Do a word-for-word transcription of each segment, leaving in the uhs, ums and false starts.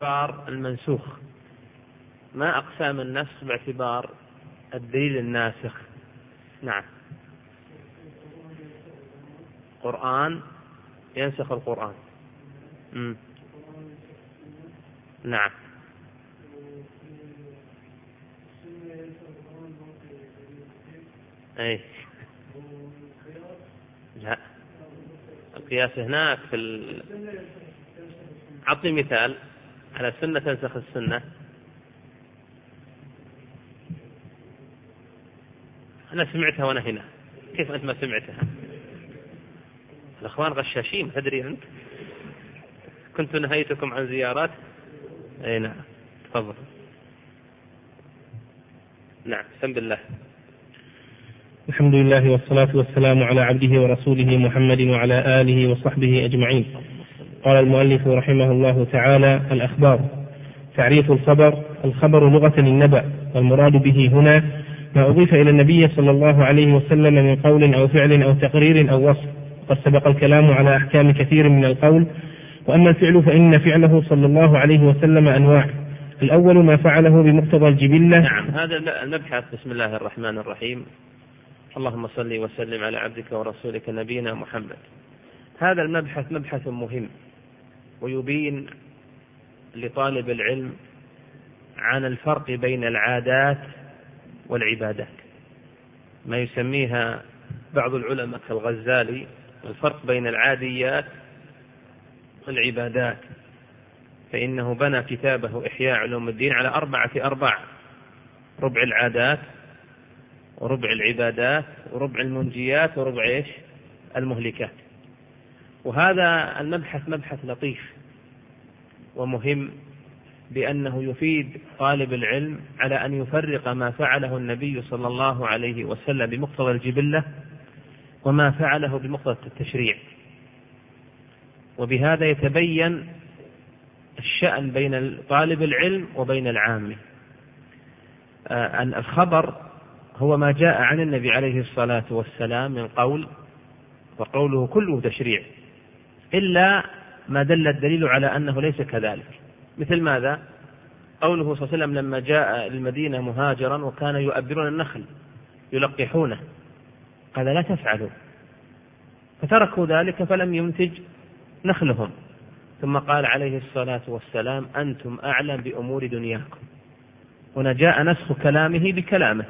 باعتبار المنسوخ، ما أقسام النسخ باعتبار الدليل الناسخ. نعم، قرآن ينسخ القرآن. مم. نعم. أي لا، القياس هناك في ال... أعطني مثال على السنة تنسخ السنة. أنا سمعتها وأنا هنا، كيف أنت ما سمعتها؟ الأخوان غشاشين، تدري أنت كنت نهيتكم عن زيارات. أي نعم، تفضل. نعم، بسم الله. الحمد لله والصلاة والسلام على عبده ورسوله محمد وعلى آله وصحبه أجمعين. قال المؤلف رحمه الله تعالى: الأخبار. تعريف الخبر: الخبر لغة النبأ، والمراد به هنا ما أضيف إلى النبي صلى الله عليه وسلم من قول أو فعل أو تقرير أو وصف. قد سبق الكلام على أحكام كثير من القول، وأما الفعل فإن فعله صلى الله عليه وسلم أنواع. الأول ما فعله بمقتضى الجبلة. نعم، هذا المبحث. بسم الله الرحمن الرحيم. اللهم صل وسلم على عبدك ورسولك نبينا محمد. هذا المبحث مبحث مهم، ويبين لطالب العلم عن الفرق بين العادات والعبادات، ما يسميها بعض العلماء كالغزالي الفرق بين العاديات والعبادات، فإنه بنى كتابه إحياء علوم الدين على أربعة أرباع: ربع العادات، وربع العبادات، وربع المنجيات، وربع إيش؟ المهلكات. وهذا المبحث مبحث لطيف ومهم، بأنه يفيد طالب العلم على أن يفرق ما فعله النبي صلى الله عليه وسلم بمقتضى الجبلة وما فعله بمقتضى التشريع، وبهذا يتبين الشأن بين طالب العلم وبين العام. أن الخبر هو ما جاء عن النبي عليه الصلاة والسلام من قول، وقوله كله تشريع إلا ما دل الدليل على أنه ليس كذلك. مثل ماذا؟ قوله صلى الله عليه وسلم لما جاء المدينة مهاجرا وكان يؤبرون النخل يلقحونه، قال لا تفعلوا، فتركوا ذلك فلم ينتج نخلهم، ثم قال عليه الصلاة والسلام أنتم أعلم بأمور دنياكم. هنا جاء نسخ كلامه بكلامه.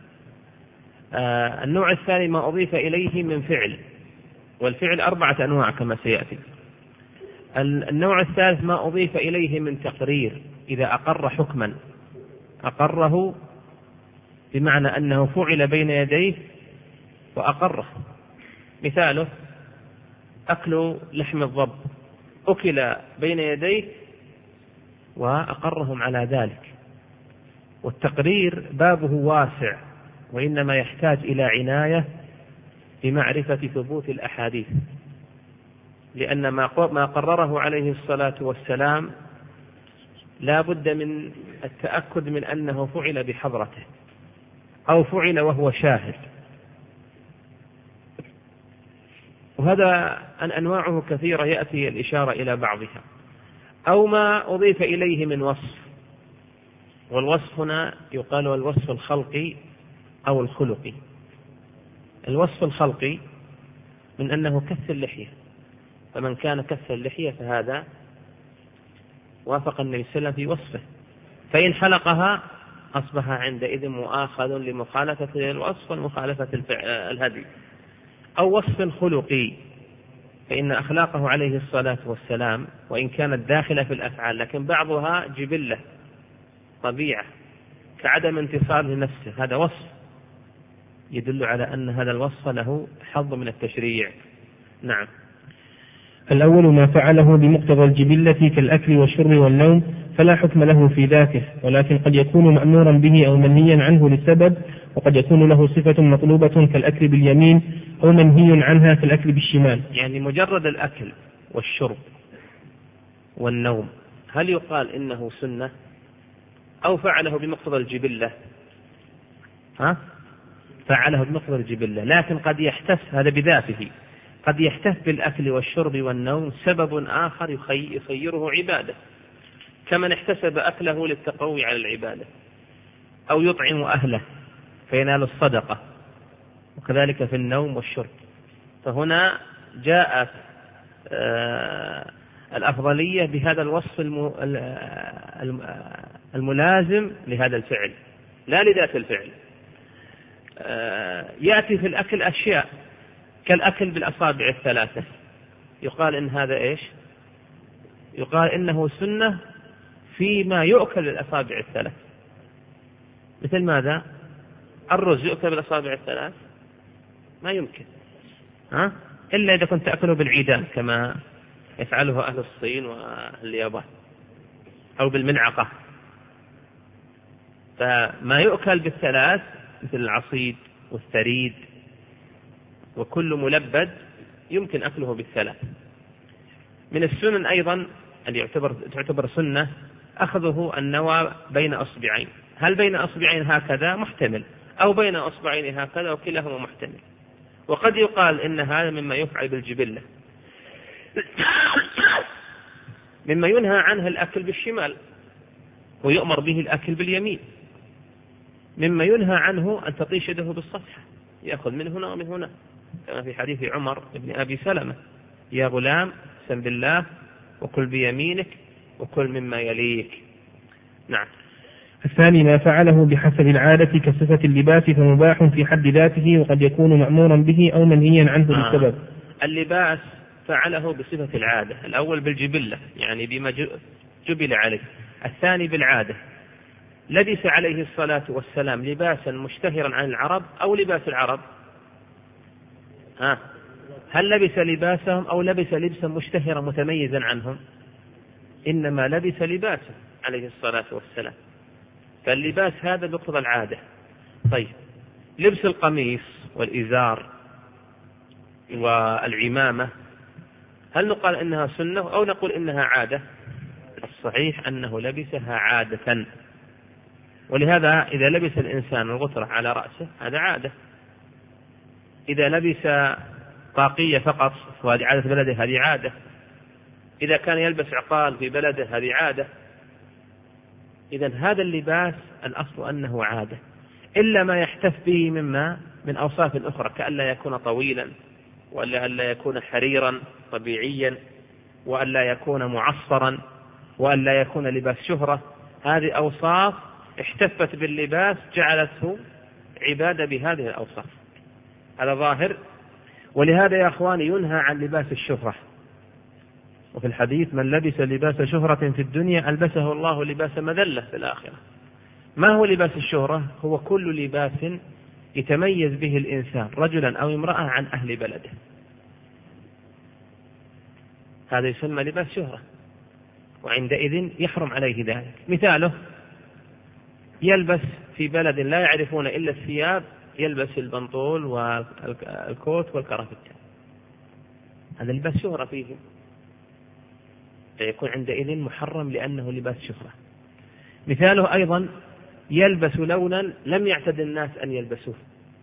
آه النوع الثاني ما أضيف إليه من فعل، والفعل أربعة أنواع كما سيأتي. النوع الثالث ما أضيف إليه من تقرير، إذا أقر حكما أقره بمعنى أنه فعل بين يديه وأقره. مثاله أكل لحم الضب، أكل بين يديه وأقرهم على ذلك. والتقرير بابه واسع، وإنما يحتاج إلى عناية بمعرفة ثبوت الأحاديث، لأن ما قرره عليه الصلاة والسلام لا بد من التأكد من أنه فعل بحضرته أو فعل وهو شاهد. وهذا أن أنواعه كثيرة يأتي الإشارة إلى بعضها. أو ما أضيف إليه من وصف، والوصف هنا يقال الوصف الخلقي أو الخلقي. الوصف الخلقي من أنه كث اللحية، فمن كان كث اللحية فهذا وافق النبي صلى الله عليه وسلم في وصفه، فإن حلقها أصبح عندئذ مؤاخذ لمخالفة الوصف ومخالفة الهدي. أو وصف خلقي، فإن أخلاقه عليه الصلاة والسلام وإن كانت داخلة في الأفعال لكن بعضها جبلة طبيعة كعدم انتصار لنفسه، هذا وصف يدل على أن هذا الوصف له حظ من التشريع. نعم. الأول ما فعله بمقتضى الجبلة كالأكل والشرب والنوم، فلا حكم له في ذاته، ولكن قد يكون مأمورا به أو منهيا عنه لسبب، وقد يكون له صفة مطلوبة كالأكل باليمين، أو منهي عنها كالأكل بالشمال. يعني مجرد الأكل والشرب والنوم هل يقال إنه سنة أو فعله بمقتضى الجبلة؟ ها؟ فعله بمقتضى الجبلة، لكن قد يحتف هذا بذاته، قد يحتف بالأكل والشرب والنوم سبب آخر يخيره عبادة، كمن احتسب أكله للتقوي على العبادة، أو يطعم أهله فينال الصدقة، وكذلك في النوم والشرب. فهنا جاءت الأفضلية بهذا الوصف الملازم لهذا الفعل لا لذات الفعل. يأتي في الأكل أشياء كالأكل بالأصابع الثلاثة، يقال إن هذا إيش؟ يقال إنه سنة فيما يؤكل بالأصابع الثلاث. مثل ماذا؟ الرز يؤكل بالأصابع الثلاث؟ ما يمكن، ها؟ إلا إذا كنت تأكله بالعيدان كما يفعله أهل الصين واليابان، أو بالملعقة. فما يؤكل بالثلاث مثل العصيد والثريد وكل ملبد يمكن أكله بالثلاث. من السنن أيضا اللي يعتبر تعتبر سنة أخذه النوى بين أصبعين. هل بين أصبعين هكذا؟ محتمل، أو بين أصبعين هكذا، وكلاهما محتمل. وقد يقال إن هذا مما يفعل بالجبلة، مما ينهى عنه الأكل بالشمال ويؤمر به الأكل باليمين، مما ينهى عنه أن تطيش يده بالصفحة، يأخذ من هنا ومن هنا، كما في حديث عمر بن أبي سلمة: يا غلام سم بالله وكل بيمينك وكل مما يليك. نعم. الثاني ما فعله بحسب العادة كصفة اللباس فمباح في حد ذاته، وقد يكون مأمورا به أو منهيا عنه آه. للسبب. اللباس فعله بصفة العادة، الأول بالجبلة يعني بما جبل عليه، الثاني بالعادة. لبس عليه الصلاة والسلام لباسا مشتهرا عن العرب أو لباس العرب؟ ها، هل لبس لباسهم أو لبس لبسا مشتهرا متميزا عنهم؟ إنما لبس لباسا عليه الصلاة والسلام، فاللباس هذا بقتضى العادة. طيب، لبس القميص والإزار والعمامة هل نقول إنها سنة أو نقول إنها عادة؟ الصحيح أنه لبسها عادة، ولهذا إذا لبس الإنسان الغترة على رأسه هذا عادة. إذا لبس طاقية فقط وهذه عادة بلده هذه عادة. إذا كان يلبس عقال في بلده هذه عادة. إذن هذا اللباس الأصل أنه عادة، إلا ما يحتف به مما من أوصاف أخرى، كأن لا يكون طويلا، وأن لا يكون حريرا طبيعيا، وأن لا يكون معصرا، وأن لا يكون لباس شهرة. هذه أوصاف احتفت باللباس جعلته عبادة بهذه الأوصاف، هذا ظاهر. ولهذا يا أخواني ينهى عن لباس الشهرة. وفي الحديث: من لبس لباس شهرة في الدنيا ألبسه الله لباس مذلة في الآخرة. ما هو لباس الشهرة؟ هو كل لباس يتميز به الإنسان رجلا أو امرأة عن أهل بلده، هذا يسمى لباس شهرة، وعندئذ يحرم عليه ذلك. مثاله: يلبس في بلد لا يعرفون إلا الثياب، يلبس البنطول والكوت والكرافتة، هذا لباس شهرة فيه، فيكون عندئذ محرم لأنه لباس شهرة. مثاله أيضا: يلبس لونا لم يعتد الناس أن يلبسوه،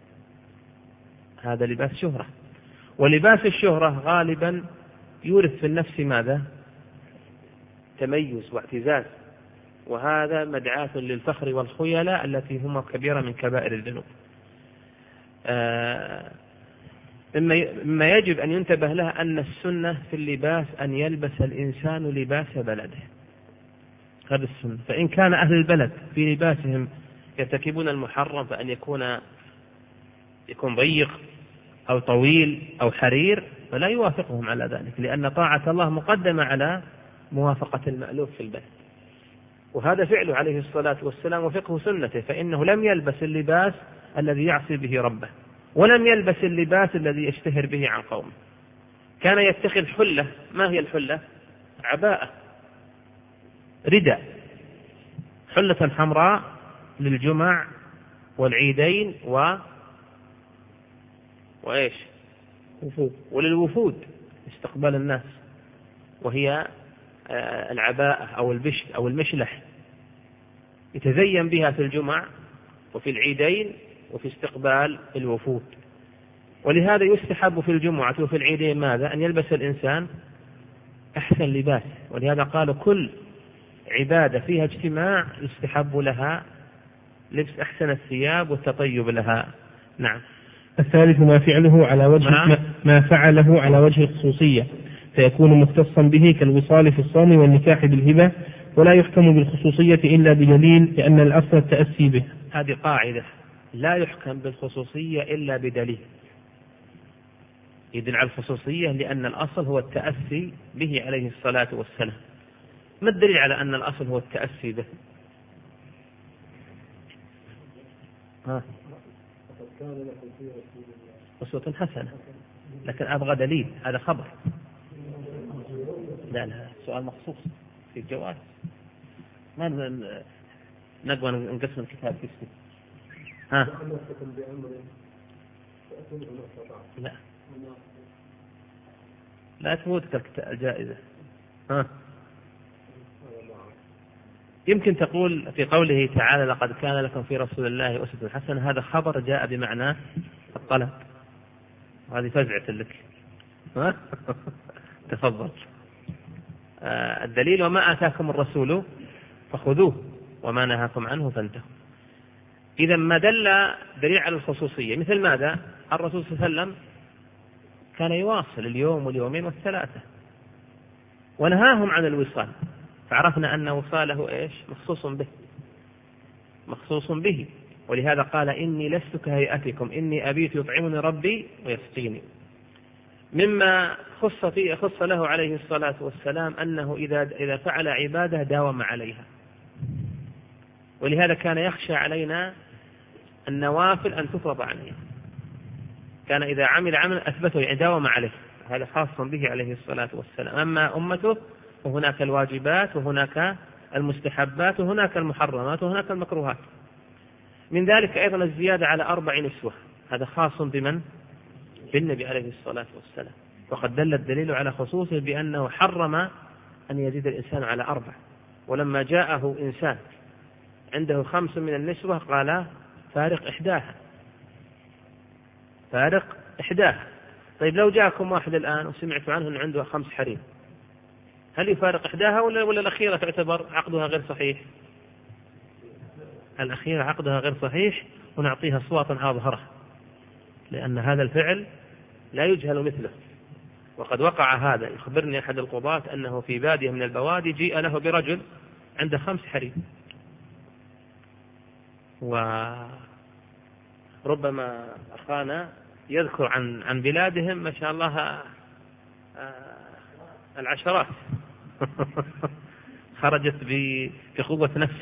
هذا لباس شهرة. ولباس الشهرة غالبا يورث في النفس ماذا؟ تميز واعتزاز، وهذا مدعاة للفخر والخيلاء التي هما كبيرة من كبائر الذنوب. آه مما يجب أن ينتبه له أن السنة في اللباس أن يلبس الإنسان لباس بلده، هذا السنة. فإن كان أهل البلد في لباسهم يرتكبون المحرم فأن يكون يكون ضيق أو طويل أو حرير فلا يوافقهم على ذلك، لأن طاعة الله مقدمة على موافقة المألوف في البلد، وهذا فعله عليه الصلاة والسلام وفقه سنته، فإنه لم يلبس اللباس الذي يعصي به ربه، ولم يلبس اللباس الذي يشتهر به عن قومه. كان يتخذ حلة. ما هي الحلة؟ عباءة، رداء، حلة حمراء للجمع والعيدين و وإيش وللوفود استقبال الناس، وهي العباءة أو البشت أو المشلح، يتزين بها في الجمع وفي العيدين وفي استقبال الوفود. ولهذا يستحب في الجمعة وفي العيدين ماذا؟ أن يلبس الإنسان أحسن لباس. ولهذا قالوا: كل عبادة فيها اجتماع يستحب لها لبس أحسن الثياب والتطيب لها. نعم. الثالث ما فعله على وجه نعم. ما فعله على وجه الخصوصية فيكون مختصا به كالوصال في الصوم والنكاح بالهبة، ولا يحكم بالخصوصية إلا بدليل لأن الأصل التأسي به. هذه قاعدة، لا يحكم بالخصوصية إلا بدليل، يدل على الخصوصية لأن الأصل هو التأسي به عليه الصلاة والسلام. ما الدليل على أن الأصل هو التأسي به؟ ها. أسوة حسنة، لكن أبغى دليل، هذا خبر. لا لا، سؤال مخصوص في الجواب، ما نقوى نقسم الكتاب في اسمه. ها. لا لا تفوتك الجائزة. ها. يمكن تقول في قوله تعالى لقد كان لكم في رسول الله أسوة حسنة، هذا خبر جاء بمعنى الطلب، هذه فزعة لك. ها. تفضل. آه الدليل وما آتاكم الرسول فخذوه وما نهاكم عنه فانتهوا. إذا ما دل دليل على الخصوصية مثل ماذا؟ الرسول صلى الله عليه وسلم كان يواصل اليوم واليومين والثلاثة ونهاهم عن الوصال، فعرفنا أن وصاله إيش؟ مخصوص به، مخصوص به. ولهذا قال إني لست كهيئتكم إني أبيت يطعمني ربي ويسقيني. مما خص فيه خص له عليه الصلاة والسلام أنه إذا إذا فعل عبادة داوم عليها، ولهذا كان يخشى علينا النوافل أن تفرض عليه، كان إذا عمل عمل أثبته يعني داوم عليه، هذا خاص به عليه الصلاة والسلام. أما أمته وهناك الواجبات وهناك المستحبات وهناك المحرمات وهناك المكروهات. من ذلك أيضا الزيادة على أربع نسوة، هذا خاص بمن؟ بالنبي عليه الصلاة والسلام، وقد دل الدليل على خصوصه بأنه حرم أن يزيد الإنسان على أربع. ولما جاءه إنسان عنده خمس من النسوة قال فارق إحداها، فارق إحداها. طيب لو جاءكم واحد الآن وسمعت عنه أنه عنده خمس حريم، هل يفارق إحداها ولا, ولا الأخيرة تعتبر عقدها غير صحيح؟ الأخيرة عقدها غير صحيح ونعطيها صوتا أظهرها، لأن هذا الفعل لا يجهل مثله. وقد وقع هذا، يخبرني أحد القضاة أنه في بادية من البوادي جيء له برجل عنده خمس حريم، وربما أخانا يذكر عن عن بلادهم ما شاء الله العشرات خرجت بقوة نفس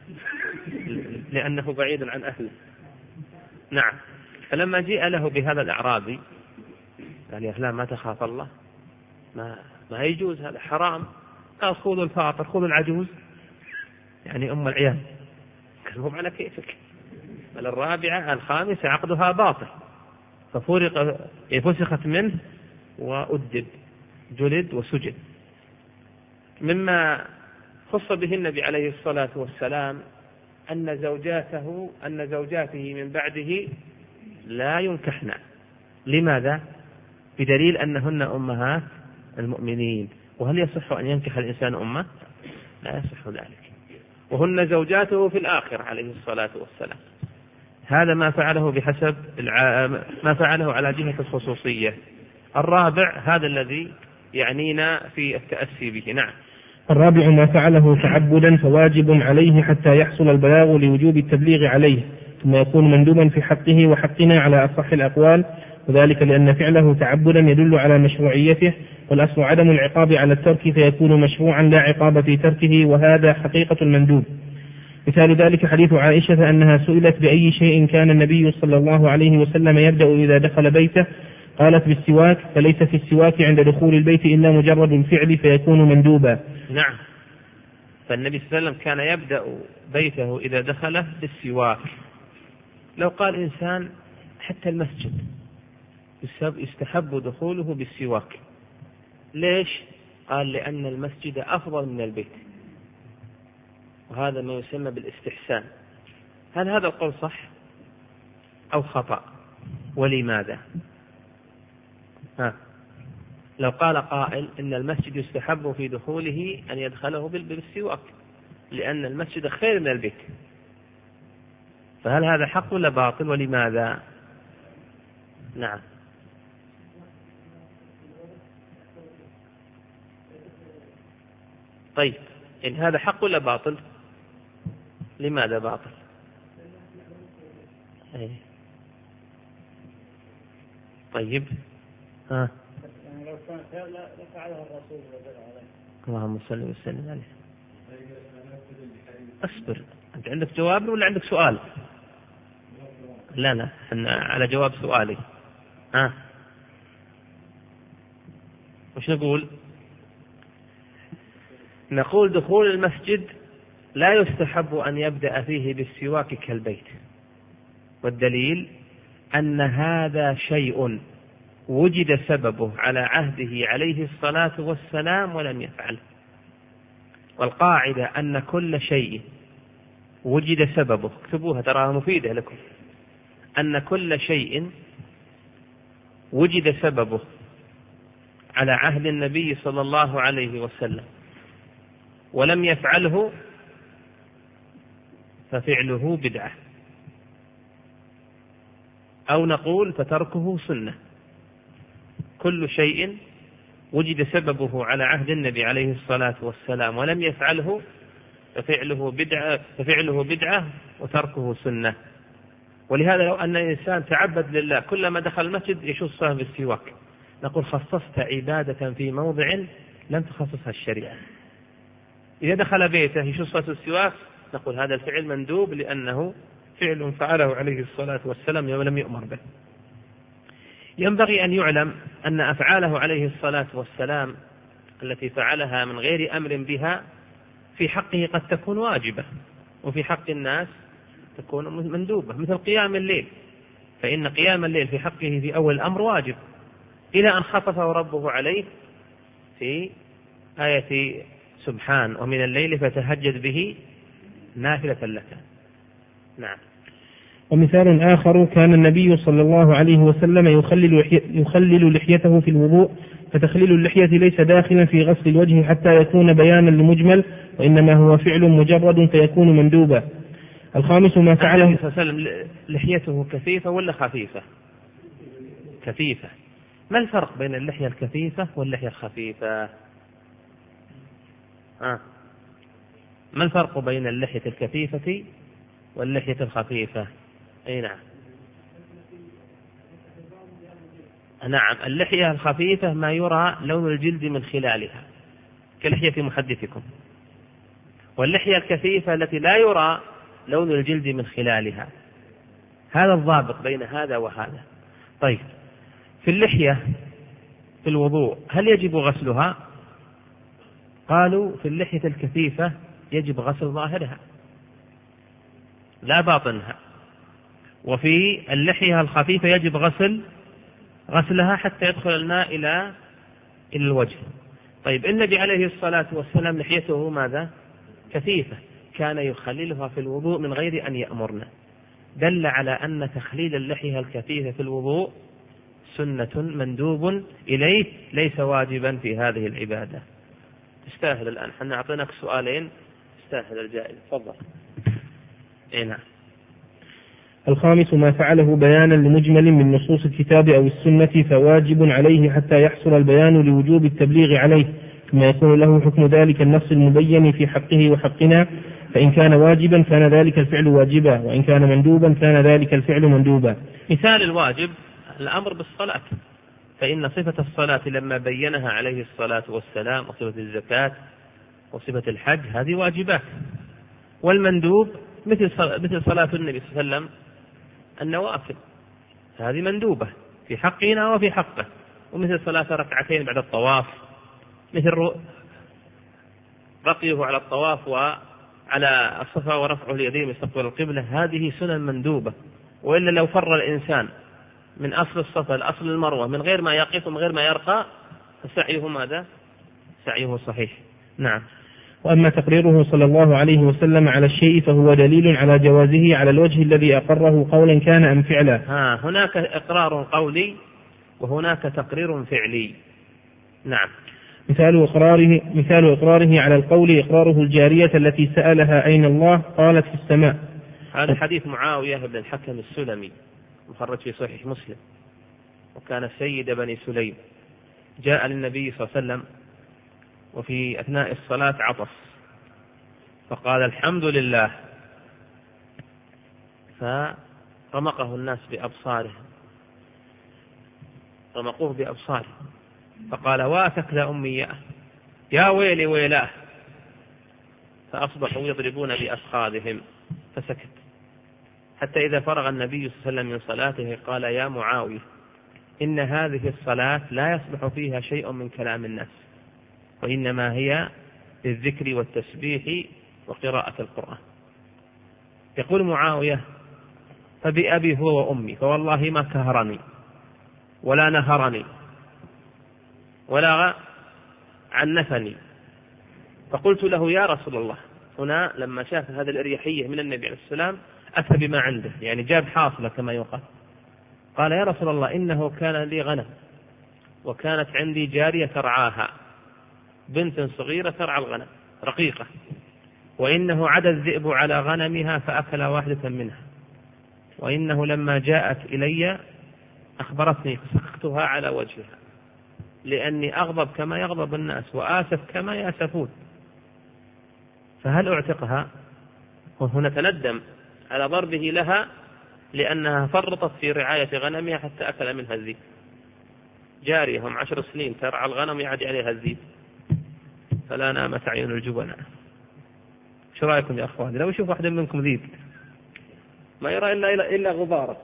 لأنه بعيد عن أهله. نعم. فلما جاء له بهذا الأعرابي قال يا فلان ما تخاف الله، ما ما يجوز هذا حرام. قال خذوا الفاطر خذوا العجوز، يعني أم العيال. قال هم على كيفك. بل الرابعة الخامسة عقدها باطل، ففرق فسخت منه وأدب جلد وسجد. مما خص به النبي عليه الصلاة والسلام أن زوجاته أن زوجاته من بعده لا ينكحن. لماذا؟ بدليل أنهن أمهات المؤمنين. وهل يصح أن ينكح الإنسان أمه؟ لا يصح ذلك. وهن زوجاته في الآخرة عليه الصلاة والسلام. هذا ما فعله بحسب الع... ما فعله على جهة الخصوصية. الرابع هذا الذي يعنينا في التأسي به. نعم. الرابع ما فعله تعبدا فواجب عليه حتى يحصل البلاغ لوجوب التبليغ عليه، ثم يكون مندوبا في حقه وحقنا على أصح الأقوال، وذلك لأن فعله تعبدا يدل على مشروعيته، والأصل عدم العقاب على الترك فيكون مشروعا لا عقاب في تركه، وهذا حقيقة المندوب. مثال ذلك حديث عائشة أنها سئلت بأي شيء كان النبي صلى الله عليه وسلم يبدأ إذا دخل بيته، قالت بالسواك، فليس في السواك عند دخول البيت إلا مجرد الفعل فيكون مندوبا. نعم. فالنبي صلى الله عليه وسلم كان يبدأ بيته إذا دخله بالسواك. لو قال إنسان حتى المسجد يستحب دخوله بالسواك، ليش؟ قال لأن المسجد أفضل من البيت، وهذا ما يسمى بالاستحسان. هل هذا القول صح أو خطأ؟ ولماذا؟ ها. لو قال قائل إن المسجد يستحب في دخوله أن يدخله بالسواك، لأن المسجد خير من البيت. فهل هذا حق ولا باطل ولماذا؟ نعم. طيب إن هذا حق ولا باطل؟ لماذا باطل؟ أيه. طيب ها. يعني لو كان خير لفعلها الرسول عليه. اللهم صل وسلم عليه. أصبر، أنت عندك جواب ولا عندك سؤال؟ لا لا أنا على جواب سؤالي. ها وش نقول؟ نقول دخول المسجد لا يستحب أن يبدأ فيه بالسواك كالبيت، والدليل أن هذا شيء وجد سببه على عهده عليه الصلاة والسلام ولم يفعله. والقاعدة أن كل شيء وجد سببه، اكتبوها تراها مفيدة لكم، أن كل شيء وجد سببه على عهد النبي صلى الله عليه وسلم ولم يفعله ففعله بدعة، أو نقول فتركه سنة. كل شيء وجد سببه على عهد النبي عليه الصلاة والسلام ولم يفعله ففعله بدعة, ففعله بدعة وتركه سنة. ولهذا لو أن الإنسان تعبد لله كلما دخل المسجد يشصه بالسواك، نقول خصصت عبادة في موضع لم تخصصها الشريعة. إذا دخل بيته يشصه السواك نقول هذا الفعل مندوب لأنه فعل فعله عليه الصلاة والسلام ولم يؤمر به. ينبغي أن يعلم أن أفعاله عليه الصلاة والسلام التي فعلها من غير أمر بها في حقه قد تكون واجبة، وفي حق الناس تكون مندوبة، مثل قيام الليل، فإن قيام الليل في حقه في أول الأمر واجب إلى أن خطفه ربه عليه في آية سبحان ومن الليل فتهجد به نافلة لك. نعم. ومثال آخر كان النبي صلى الله عليه وسلم يخلل, يخلل لحيته في الوضوء، فتخليل اللحية ليس داخلا في غسل الوجه حتى يكون بيانا لمجمل، وإنما هو فعل مجرد فيكون مندوبا. الخامس ما فعله النبي صلى الله عليه وسلم لحيته كثيفة ولا خفيفة؟ كثيفة. ما الفرق بين اللحية الكثيفة واللحية الخفيفة؟ آه. ما الفرق بين اللحية الكثيفة واللحية الخفيفة؟ أي نعم. نعم اللحية الخفيفة ما يرى لون الجلد من خلالها كلحية محدثكم، واللحية الكثيفة التي لا يرى لون الجلد من خلالها. هذا الضابط بين هذا وهذا. طيب في اللحية في الوضوء هل يجب غسلها؟ قالوا في اللحية الكثيفة يجب غسل ظاهرها لا باطنها، وفي اللحية الخفيفة يجب غسل غسلها حتى يدخل الماء إلى إلى الوجه. طيب النبي عليه الصلاة والسلام لحيته ماذا؟ كثيفة، كان يخللها في الوضوء من غير أن يأمرنا، دل على أن تخليل اللحية الكثيفة في الوضوء سنة مندوب إليه ليس واجبا في هذه العبادة. تستاهل الآن، حنا أعطيناك سؤالين تستاهل الجائزة، تفضل. إيه نعم. الخامس ما فعله بيانا لمجمل من نصوص الكتاب أو السنة فواجب عليه حتى يحصل البيان لوجوب التبليغ عليه، ثم يكون له حكم ذلك النص المبين في حقه وحقنا، فإن كان واجبا كان ذلك الفعل واجبا، وإن كان مندوبا كان ذلك الفعل مندوبا. مثال الواجب الأمر بالصلاة، فإن صفة الصلاة لما بينها عليه الصلاة والسلام وصفة الزكاة وصفة الحج هذه واجبات. والمندوب مثل مثل صلاة النبي صلى الله عليه وسلم النوافل، هذه مندوبة في حقنا وفي حقه، ومثل صلاة ركعتين بعد الطواف، مثل رقيه على الطواف وعلى الصفا ورفعه اليدين مستقبل القبلة، هذه سنن مندوبة. وإلا لو فر الإنسان من أصل الصفا لأصل المروة من غير ما يقف ومن غير ما يرقى فسعيه ماذا؟ سعيه صحيح. نعم. وأما تقريره صلى الله عليه وسلم على الشيء فهو دليل على جوازه على الوجه الذي أقره قولا كان أم فعلا. ها هناك إقرار قولي وهناك تقرير فعلي. نعم. مثال إقراره, مثال إقراره على القول إقراره الجارية التي سألها أين الله قالت في السماء. هذا حديث معاوية بن الحكم السلمي مخرج في صحيح مسلم، وكان سيد بني سليم. جاء للنبي صلى الله عليه وسلم وفي أثناء الصلاة عطس فقال الحمد لله، فرمقه الناس بأبصارهم، رمقوه بأبصارهم، فقال واتك لأمياه يا ويلي ويلاه، فأصبحوا يضربون بأفخاذهم فسكت، حتى إذا فرغ النبي صلى الله عليه وسلم من صلاته قال يا معاوية إن هذه الصلاة لا يصلح فيها شيء من كلام الناس، وإنما هي للذكر والتسبيح وقراءة القرآن. يقول معاوية فبأبي هو وأمي فوالله ما كهرني ولا نهرني ولا عنفني، فقلت له يا رسول الله، هنا لما شاف هذه الإريحية من النبي عليه السلام أتى بما عنده، يعني جاب حاصلة كما يقال. قال يا رسول الله إنه كان لي غنم وكانت عندي جارية ترعاها، بنت صغيرة ترعى الغنم رقيقة، وإنه عدا الذئب على غنمها فأكل واحدة منها، وإنه لما جاءت إلي أخبرتني فسقطتها على وجهها لأني أغضب كما يغضب الناس وآسف كما يأسفون، فهل أعتقها؟ وهنا تندم على ضربه لها لأنها فرطت في رعاية غنمها حتى أكل منها الذئب. جارية هم عشر سنين ترعى الغنم يعدي عليها الذئب، فلا نامت عين الجبناء. شو رأيكم يا أخواني لو يشوف واحد منكم ذئب ما يرى إلا, إلا, إلا غبارة؟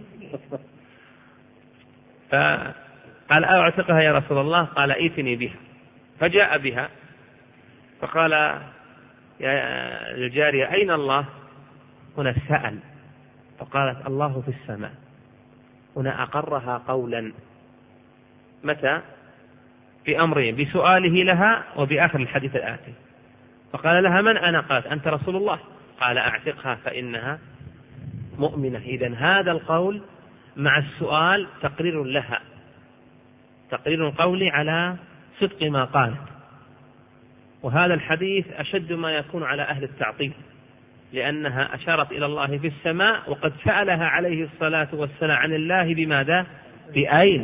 فقال أعتقها يا رسول الله؟ قال ائتني بها، فجاء بها فقال يا الجارية أين الله؟ هنا سأل فقالت الله في السماء. هنا أقرها قولا، متى؟ بأمرين، بسؤاله لها وبآخر الحديث الآتي. فقال لها من أنا؟ قالت أنت رسول الله. قال أعتقها فإنها مؤمنة. إذن هذا القول مع السؤال تقرير لها، تقرير القول على صدق ما قالت. وهذا الحديث أشد ما يكون على أهل التعطيل، لأنها أشارت إلى الله في السماء وقد سألها عليه الصلاة والسلام عن الله بماذا؟ بأين؟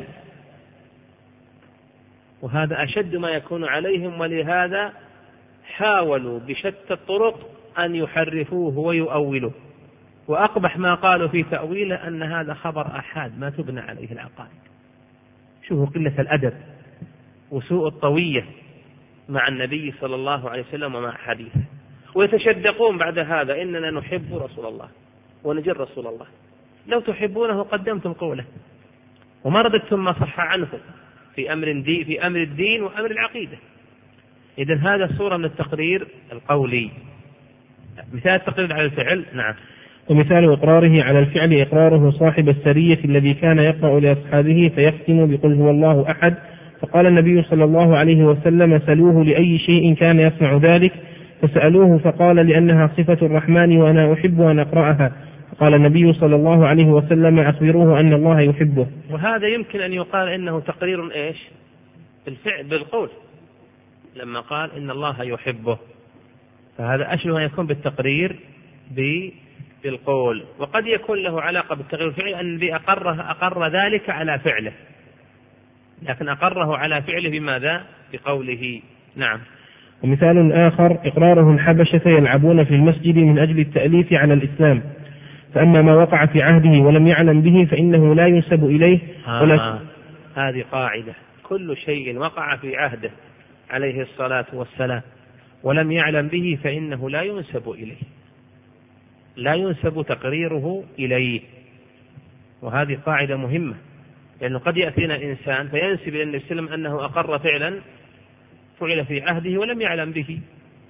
وهذا أشد ما يكون عليهم، ولهذا حاولوا بشتى الطرق أن يحرفوه ويؤولوه. وأقبح ما قالوا في تأويله أن هذا خبر أحاد ما تبنى عليه العقائد. شوفوا قلة الأدب وسوء الطوية مع النبي صلى الله عليه وسلم ومع حديثه، ويتشدقون بعد هذا إننا نحب رسول الله ونجر رسول الله. لو تحبونه قدمتم قوله وما رددتم ما صح عنه في أمر دي في أمر الدين وأمر العقيدة. إذن هذا صورة من التقرير القولي. مثال التقرير على الفعل، نعم. ومثال إقراره على الفعل إقراره صاحب السرية الذي كان يقرأ لأصحابه فيختم بقل هو الله أحد، فقال النبي صلى الله عليه وسلم سلوه لأي شيء كان يصنع ذلك، فسألوه فقال لأنها صفة الرحمن وأنا أحب أن أقرأها، فقال النبي صلى الله عليه وسلم أخبروه أن الله يحبه. وهذا يمكن أن يقال إنه تقرير إيش؟ بالفعل بالقول، لما قال إن الله يحبه، فهذا أشبه أن يكون بالتقرير بالقول. وقد يكون له علاقة بالتقرير الفعلي أن الذي أقره أقر ذلك على فعله، لكن أقره على فعله بماذا؟ بقوله. نعم. ومثال آخر إقراره الحبشة يلعبون في المسجد من أجل التأليف على الإسلام، فأما ما وقع في عهده ولم يعلم به فإنه لا ينسب إليه. آه هذه قاعدة، كل شيء وقع في عهده عليه الصلاة والسلام ولم يعلم به فإنه لا ينسب إليه، لا ينسب تقريره إليه. وهذه قاعدة مهمة، لأنه قد يأتينا إنسان فينسب إلى النبي صلى الله عليه وسلم أنه أقر فعلا فعل في عهده ولم يعلم به،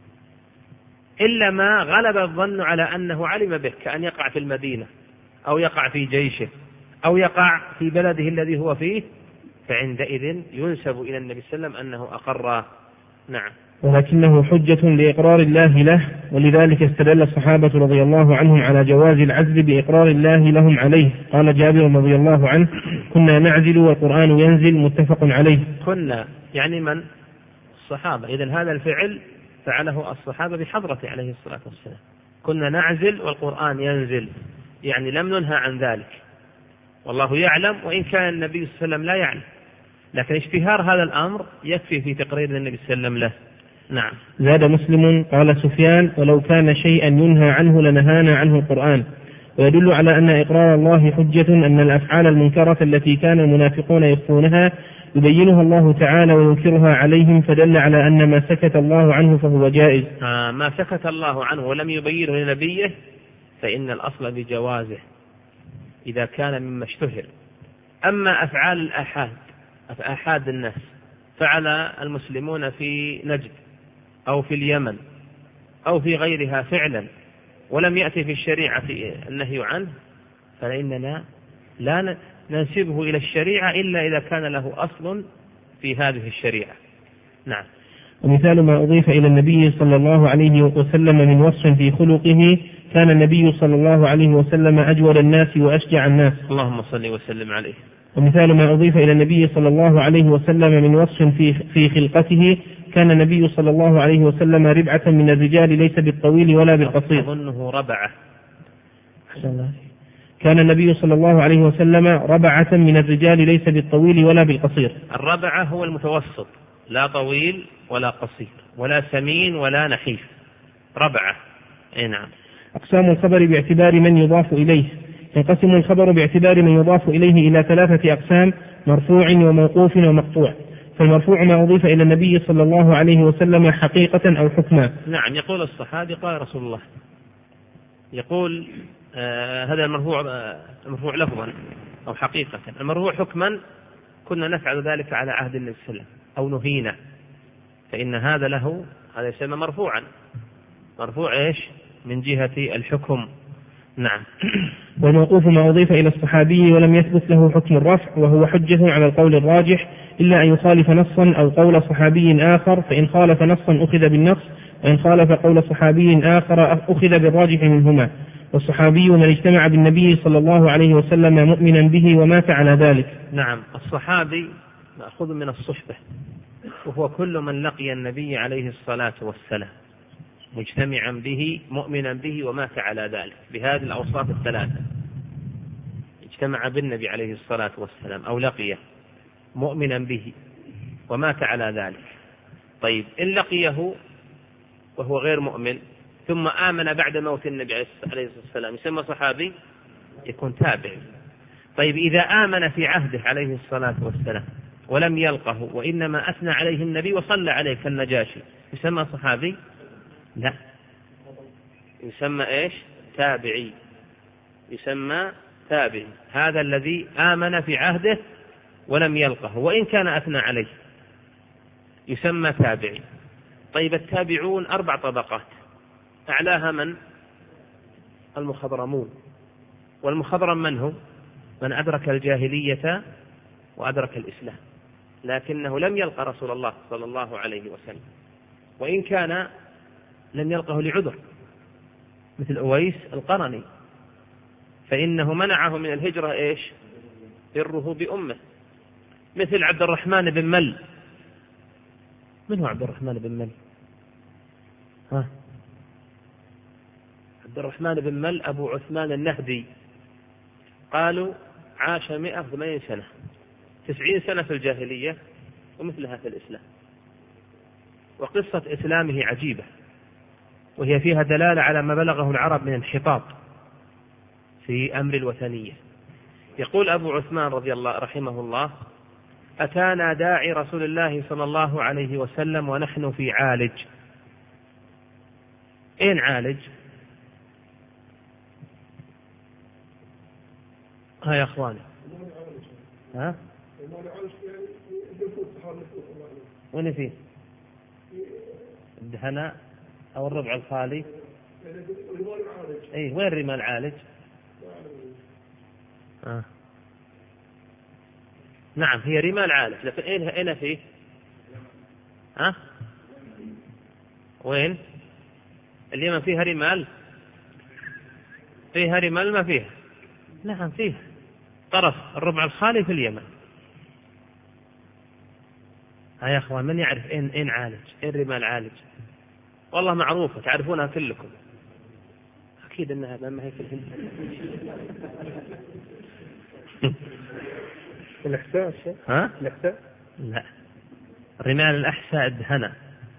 إلا ما غلب الظن على أنه علم به، كأن يقع في المدينة أو يقع في جيشه أو يقع في بلده الذي هو فيه، فعندئذ ينسب إلى النبي صلى الله عليه وسلم أنه أقر. نعم. ولكنه حجة لإقرار الله له، ولذلك استدل الصحابة رضي الله عنهم على جواز العزل بإقرار الله لهم عليه. قال جابر رضي الله عنه كنا نعزل والقرآن ينزل، متفق عليه. كنا يعني من؟ الصحابة. إذن هذا الفعل فعله الصحابة بحضرة عليه الصلاة والسلام. كنا نعزل والقرآن ينزل، يعني لم ننهى عن ذلك، والله يعلم، وإن كان النبي صلى الله عليه وسلم لا يعلم، لكن اشتهار هذا الأمر يكفي في تقرير النبي صلى الله عليه وسلم له. نعم. زاد مسلم قال سفيان: ولو كان شيئا ينهى عنه لنهانا عنه القرآن. ويدل على أن إقرار الله حجة أن الأفعال المنكرة التي كان المنافقون يخفونها يبينها الله تعالى وينكرها عليهم، فدل على أن ما سكت الله عنه فهو جائز. آه ما سكت الله عنه ولم يبينه لنبيه فإن الأصل بجوازه إذا كان مما اشتهر. أما أفعال الآحاد، أحاد الناس فعل المسلمون في نجد أو في اليمن أو في غيرها فعلا ولم يأتي في الشريعة في النهي عنه، فإننا لا ننسبه إلى الشريعة إلا إذا كان له أصل في هذه الشريعة. نعم. ومثال ما أضيف إلى النبي صلى الله عليه وسلم من وصف في خلقه: كان النبي صلى الله عليه وسلم أجود الناس وأشجع الناس. اللهم صل وسلم عليه. ومثال ما أضيف إلى النبي صلى الله عليه وسلم من وصف في في خلقته: كان النبي صلى الله عليه وسلم ربعة من الرجال ليس بالطويل ولا بالقصير. أظنه ربعة. كان النبي صلى الله عليه وسلم ربعة من الرجال ليس بالطويل ولا بالقصير. الربعة هو المتوسط، لا طويل ولا قصير ولا سمين ولا نحيف، ربعة. أي نعم. أقسام الخبر باعتبار من يضاف إليه: ينقسم الخبر باعتبار من يضاف إليه إلى ثلاثة أقسام: مرفوع وموقوف ومقطوع. فالمرفوع ما أضيف إلى النبي صلى الله عليه وسلم حقيقة أو حكما. نعم. يقول الصحابي: قال رسول الله. يقول آه هذا المرفوع آه مرفوع لفظا أو حقيقة. المرفوع حكما كنا نفعل ذلك على عهد النبي صلى الله عليه وسلم أو نهينا، فإن هذا له هذا يسمى مرفوعا. مرفوع إيش؟ من جهة الحكم. نعم. والموقوف ما أضيف إلى الصحابي ولم يثبت له حكم الرفع، وهو حجة على القول الراجح إلا أن يخالف نصا أو قول صحابي آخر، فإن خالف نصا أخذ بالنص، وإن خالف قول صحابي آخر أخذ بالراجح منهما. والصحابي من اجتمع بالنبي صلى الله عليه وسلم مؤمنا به ومات على ذلك. نعم. الصحابي مأخوذ من الصحبة، وهو كل من لقي النبي عليه الصلاة والسلام مجتمعا به مؤمنا به ومات على ذلك، بهذه الأوصاف الثلاثة: اجتمع بالنبي عليه الصلاة والسلام أو لقيه مؤمنا به ومات على ذلك. طيب، إن لقيه وهو غير مؤمن ثم آمن بعد موت النبي عليه الصلاة والسلام يسمى صحابي؟ يكون تابعي. طيب، إذا آمن في عهده عليه الصلاة والسلام ولم يلقه وإنما أثنى عليه النبي وصلى عليه كالنجاشي يسمى صحابي؟ لا، يسمى إيش؟ تابعي. يسمى تابعي هذا الذي آمن في عهده ولم يلقه وإن كان أثنى عليه، يسمى تابعي. طيب، التابعون أربع طبقات، أعلاها من؟ المخضرمون. والمخضرم من هو؟ من أدرك الجاهلية وأدرك الإسلام لكنه لم يلقى رسول الله صلى الله عليه وسلم، وإن كان لم يلقه لعذر، مثل أويس القرني، فإنه منعه من الهجرة إيش؟ بره بأمه. مثل عبد الرحمن بن مل. من هو عبد الرحمن بن مل؟ ها؟ عبد الرحمن بن مل أبو عثمان النهدي، قالوا عاش مئة وثمانين سنة، تسعين سنة في الجاهلية ومثلها في الإسلام. وقصة إسلامه عجيبة، وهي فيها دلالة على ما بلغه العرب من انحطاط في أمر الوثنية. يقول أبو عثمان رضي الله رحمه الله: أتانا داعي رسول الله صلى الله عليه وسلم ونحن في عالج. أين عالج؟ ها يا أخواني، ها؟ وين فيه؟ الدهناء أو الربع الخالي؟ أي، وين رمال عالج؟ آه. نعم، هي رمال عالج، لكن أين أين فيه؟ ها؟ وين؟ اليمن فيها رمال؟ فيها رمال ما فيها؟ نعم فيها. طرف الربع الخالي في اليمن. ها يا أخوان، من يعرف إن إن عالج، إن رمال عالج؟ والله معروفة تعرفونها كلكم، أكيد أنها ما هي في الهند. الإحساء ها؟ الإحساء؟ لا، رمال الأحساء الدهنة.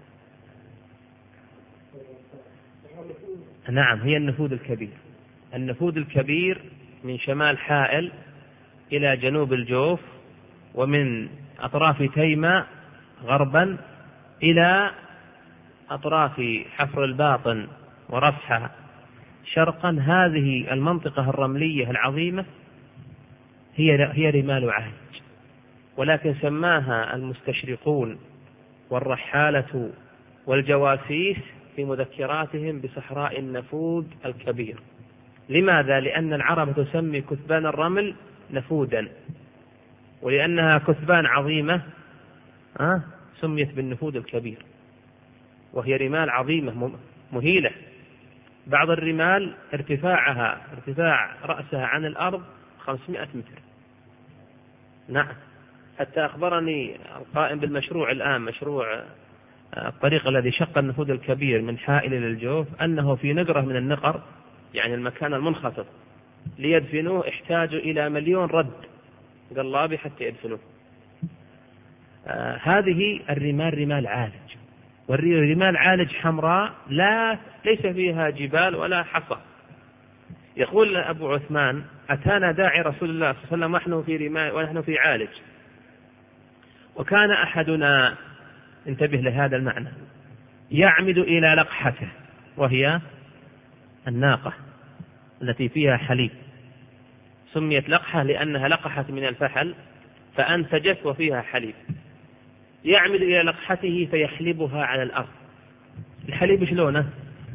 نعم، هي النفوذ الكبير. النفوذ الكبير من شمال حائل إلى جنوب الجوف، ومن أطراف تيماء غربا إلى أطراف حفر الباطن ورفحة شرقا. هذه المنطقة الرملية العظيمة هي هي رمال عالج، ولكن سماها المستشرقون والرحالة والجواسيس في مذكراتهم بصحراء النفوذ الكبير. لماذا؟ لأن العرب تسمي كثبان الرمل نفودا، ولأنها كثبان عظيمة أه؟ سميت بالنفوذ الكبير، وهي رمال عظيمة مهيلة. بعض الرمال ارتفاعها ارتفاع رأسها عن الأرض خمسمائة متر. نعم، حتى أخبرني القائم بالمشروع الآن، مشروع الطريق الذي شق النفوذ الكبير من حائل إلى الجوف، أنه في نقرة من النقر، يعني المكان المنخفض، ليدفنوه احتاجوا إلى مليون رد قلابي حتى يدفنوه. آه هذه الرمال رمال عالج، والرمال عالج حمراء، لا ليس فيها جبال ولا حصى. يقول أبو عثمان: أتانا داعي رسول الله صلى الله عليه وسلم ونحن في رمال ونحن في عالج، وكان أحدنا، انتبه لهذا المعنى، يعمد إلى لقحته، وهي الناقة التي فيها حليب، سميت لقحة لأنها لقحت من الفحل فأنتجت وفيها حليب. يعمد إلى لقحته فيحلبها على الأرض. الحليب شلونه؟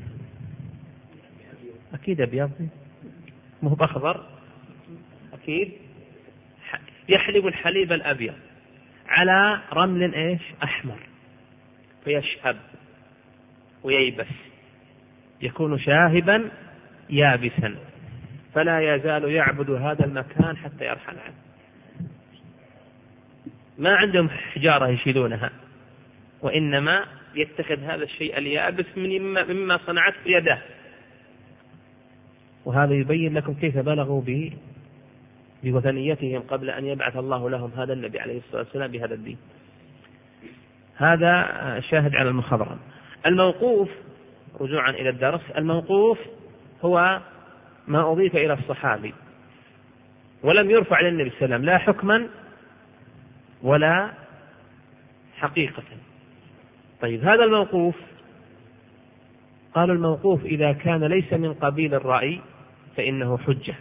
أكيد أبيض، مو بأخضر، أكيد. يحلب الحليب الأبيض على رمل إيش؟ أحمر، فيشهب وييبس، يكون شاهبا يابسا، فلا يزال يعبد هذا المكان حتى يرحل عنه. ما عندهم حجارة يشيلونها، وإنما يتخذ هذا الشيء اليابس مما, مما صنعته يده. وهذا يبين لكم كيف بلغوا بوثنيتهم قبل أن يبعث الله لهم هذا النبي عليه الصلاة والسلام بهذا الدين. هذا شاهد على المخضرم. الموقوف، رجوعا إلى الدرس، الموقوف هو ما أضيف إلى الصحابي ولم يرفع للنبي صلى الله عليه وسلم، لا حكما ولا حقيقة. طيب، هذا الموقوف، قالوا الموقوف إذا كان ليس من قبيل الرأي فإنه حجة،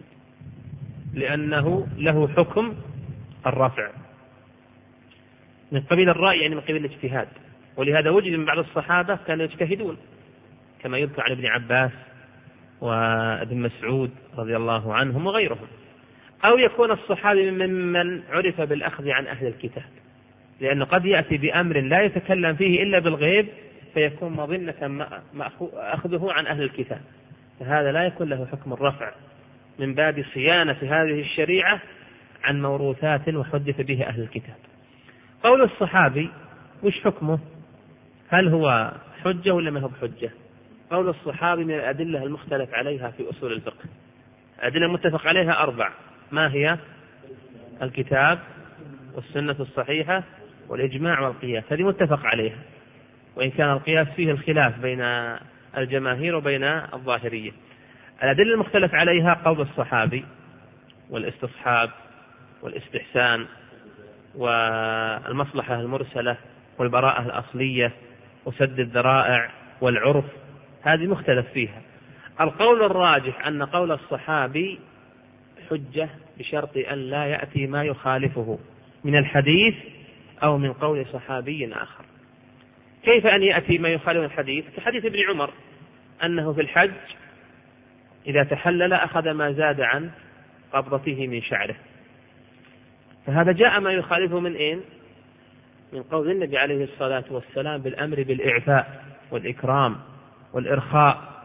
لأنه له حكم الرفع. من قبيل الرأي يعني من قبيل الاجتهاد، ولهذا وجد من بعض الصحابة كانوا يجتهدون، كما يذكر عن ابن عباس وابن مسعود رضي الله عنهم وغيرهم. أو يكون الصحابي ممن عرف بالأخذ عن أهل الكتاب، لأنه قد يأتي بأمر لا يتكلم فيه إلا بالغيب، فيكون مظنة أخذه عن أهل الكتاب، فهذا لا يكون له حكم الرفع، من باب صيانة هذه الشريعة عن موروثات وحدث به أهل الكتاب. قول الصحابي وش حكمه؟ هل هو حجة ولا ما هو بحجة؟ قول الصحابي من الأدلة المختلف عليها في أصول الفقه. الأدلة المتفق عليها أربع، ما هي؟ الكتاب والسنة الصحيحة والإجماع والقياس، هذه متفق عليها، وإن كان القياس فيه الخلاف بين الجماهير وبين الظاهرية. الأدلة المختلف عليها قول الصحابي والاستصحاب والاستحسان والمصلحة المرسلة والبراءة الأصلية وسد الذرائع والعرف، هذه مختلف فيها. القول الراجح أن قول الصحابي حجة بشرط أن لا يأتي ما يخالفه من الحديث أو من قول صحابي آخر. كيف أن يأتي ما يخالف الحديث؟ كحديث ابن عمر أنه في الحج إذا تحلل أخذ ما زاد عن قبضته من شعره، فهذا جاء ما يخالفه من أين؟ من قول النبي عليه الصلاة والسلام بالأمر بالإعفاء والإكرام والإرخاء،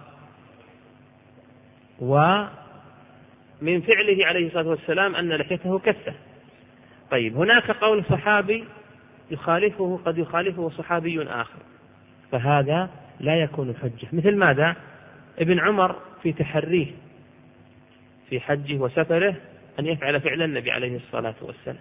ومن فعله عليه الصلاة والسلام أن لحيته كثة. طيب، هناك قول صحابي يخالفه قد يخالفه صحابي آخر، فهذا لا يكون حجة. مثل ماذا؟ ابن عمر في تحريه في حجه وسفره أن يفعل فعل النبي عليه الصلاة والسلام،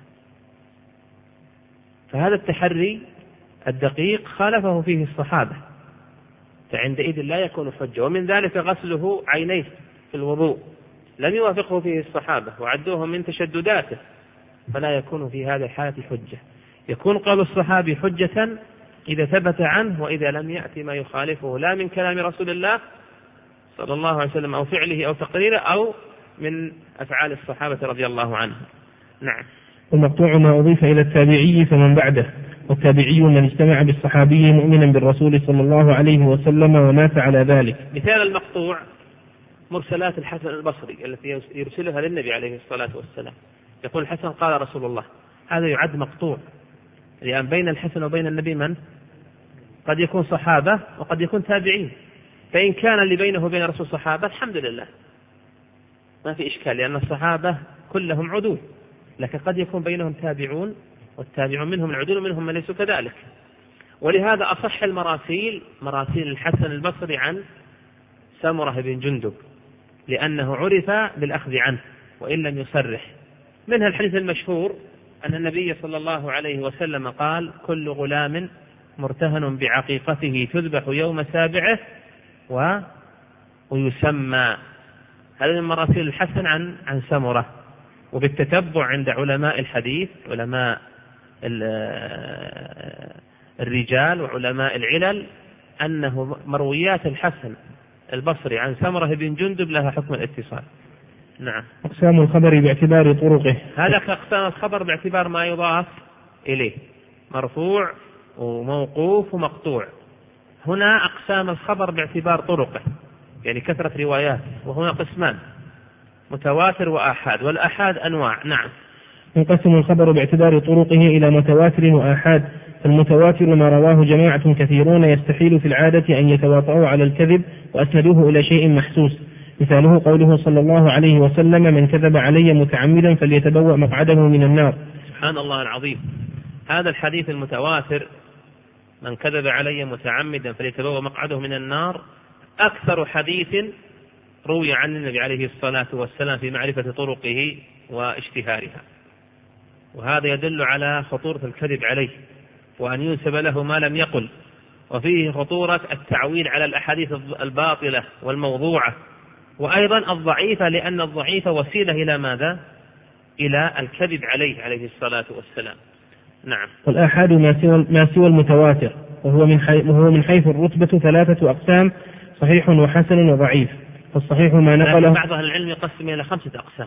فهذا التحري الدقيق خالفه فيه الصحابة، فعندئذ لا يكون حجة. ومن ذلك غسله عينيه في الوضوء، لم يوافقه فيه الصحابة وعدوه من تشدداته، فلا يكون في هذه الحالة حجة. يكون قول الصحابي حجة إذا ثبت عنه، وإذا لم يأتي ما يخالفه لا من كلام رسول الله صلى الله عليه وسلم أو فعله أو تقريره أو من أفعال الصحابة رضي الله عنهم. نعم. والمقطوع ما أضيف إلى التابعي فمن بعده، والتابعي من اجتمع بالصحابي مؤمنا بالرسول صلى الله عليه وسلم ومات على ذلك. مثال المقطوع مرسلات الحسن البصري التي يرسلها للنبي عليه الصلاة والسلام، يقول الحسن قال رسول الله، هذا يعد مقطوع، لأن بين الحسن وبين النبي من؟ قد يكون صحابة وقد يكون تابعين، فإن كان اللي بينه وبين الرسول صحابة الحمد لله ما في إشكال، لأن الصحابة كلهم عدول، لكن قد يكون بينهم تابعون، والتابعون منهم العدول ومنهم من ليسوا كذلك. ولهذا أصح المراسيل مراسيل الحسن البصري عن سمرة بن جندب، لأنه عرف بالأخذ عنه وإن لم يصرح. منها الحديث المشهور أن النبي صلى الله عليه وسلم قال: كل غلام مرتهن بعقيقته تذبح يوم سابعه و... ويسمى. هذا من مراسيل الحسن عن عن سمرة. وبالتتبع عند علماء الحديث، علماء الرجال وعلماء العلل، أنه مرويات الحسن البصري عن سمرة بن جندب لها حكم الاتصال. نعم. أقسام الخبر باعتبار طرقه، هذا كأقسام الخبر باعتبار ما يضاف إليه، مرفوع وموقوف ومقطوع. هنا أقسام الخبر باعتبار طرقه، يعني كثرة روايات، وهنا قسمان: متواتر وآحاد، والآحاد أنواع. نعم. ينقسم الخبر باعتبار طرقه إلى متواتر وآحاد. فالمتواتر ما رواه جماعة كثيرون يستحيل في العادة أن يتواطؤوا على الكذب وأسندوه إلى شيء محسوس. مثاله قوله صلى الله عليه وسلم: من كذب علي متعمدا فليتبوأ مقعده من النار. سبحان الله العظيم، هذا الحديث المتواتر: من كذب علي متعمدا فليتبوأ مقعده من النار، أكثر حديث روي عن النبي عليه الصلاة والسلام في معرفة طرقه واشتهارها. وهذا يدل على خطورة الكذب عليه، وأن ينسب له ما لم يقل، وفيه خطورة التعويل على الأحاديث الباطلة والموضوعة، وأيضا الضعيفة، لأن الضعيفة وسيلة إلى ماذا؟ إلى الكذب عليه عليه الصلاة والسلام. نعم. والآحاد ما سوى ما سوى المتواتر، وهو من حيث وهو من حيث الرتبة ثلاثة أقسام: صحيح وحسن وضعيف. فالصحيح ما نقله. بعض أهل العلم يقسم إلى خمسة أقسام،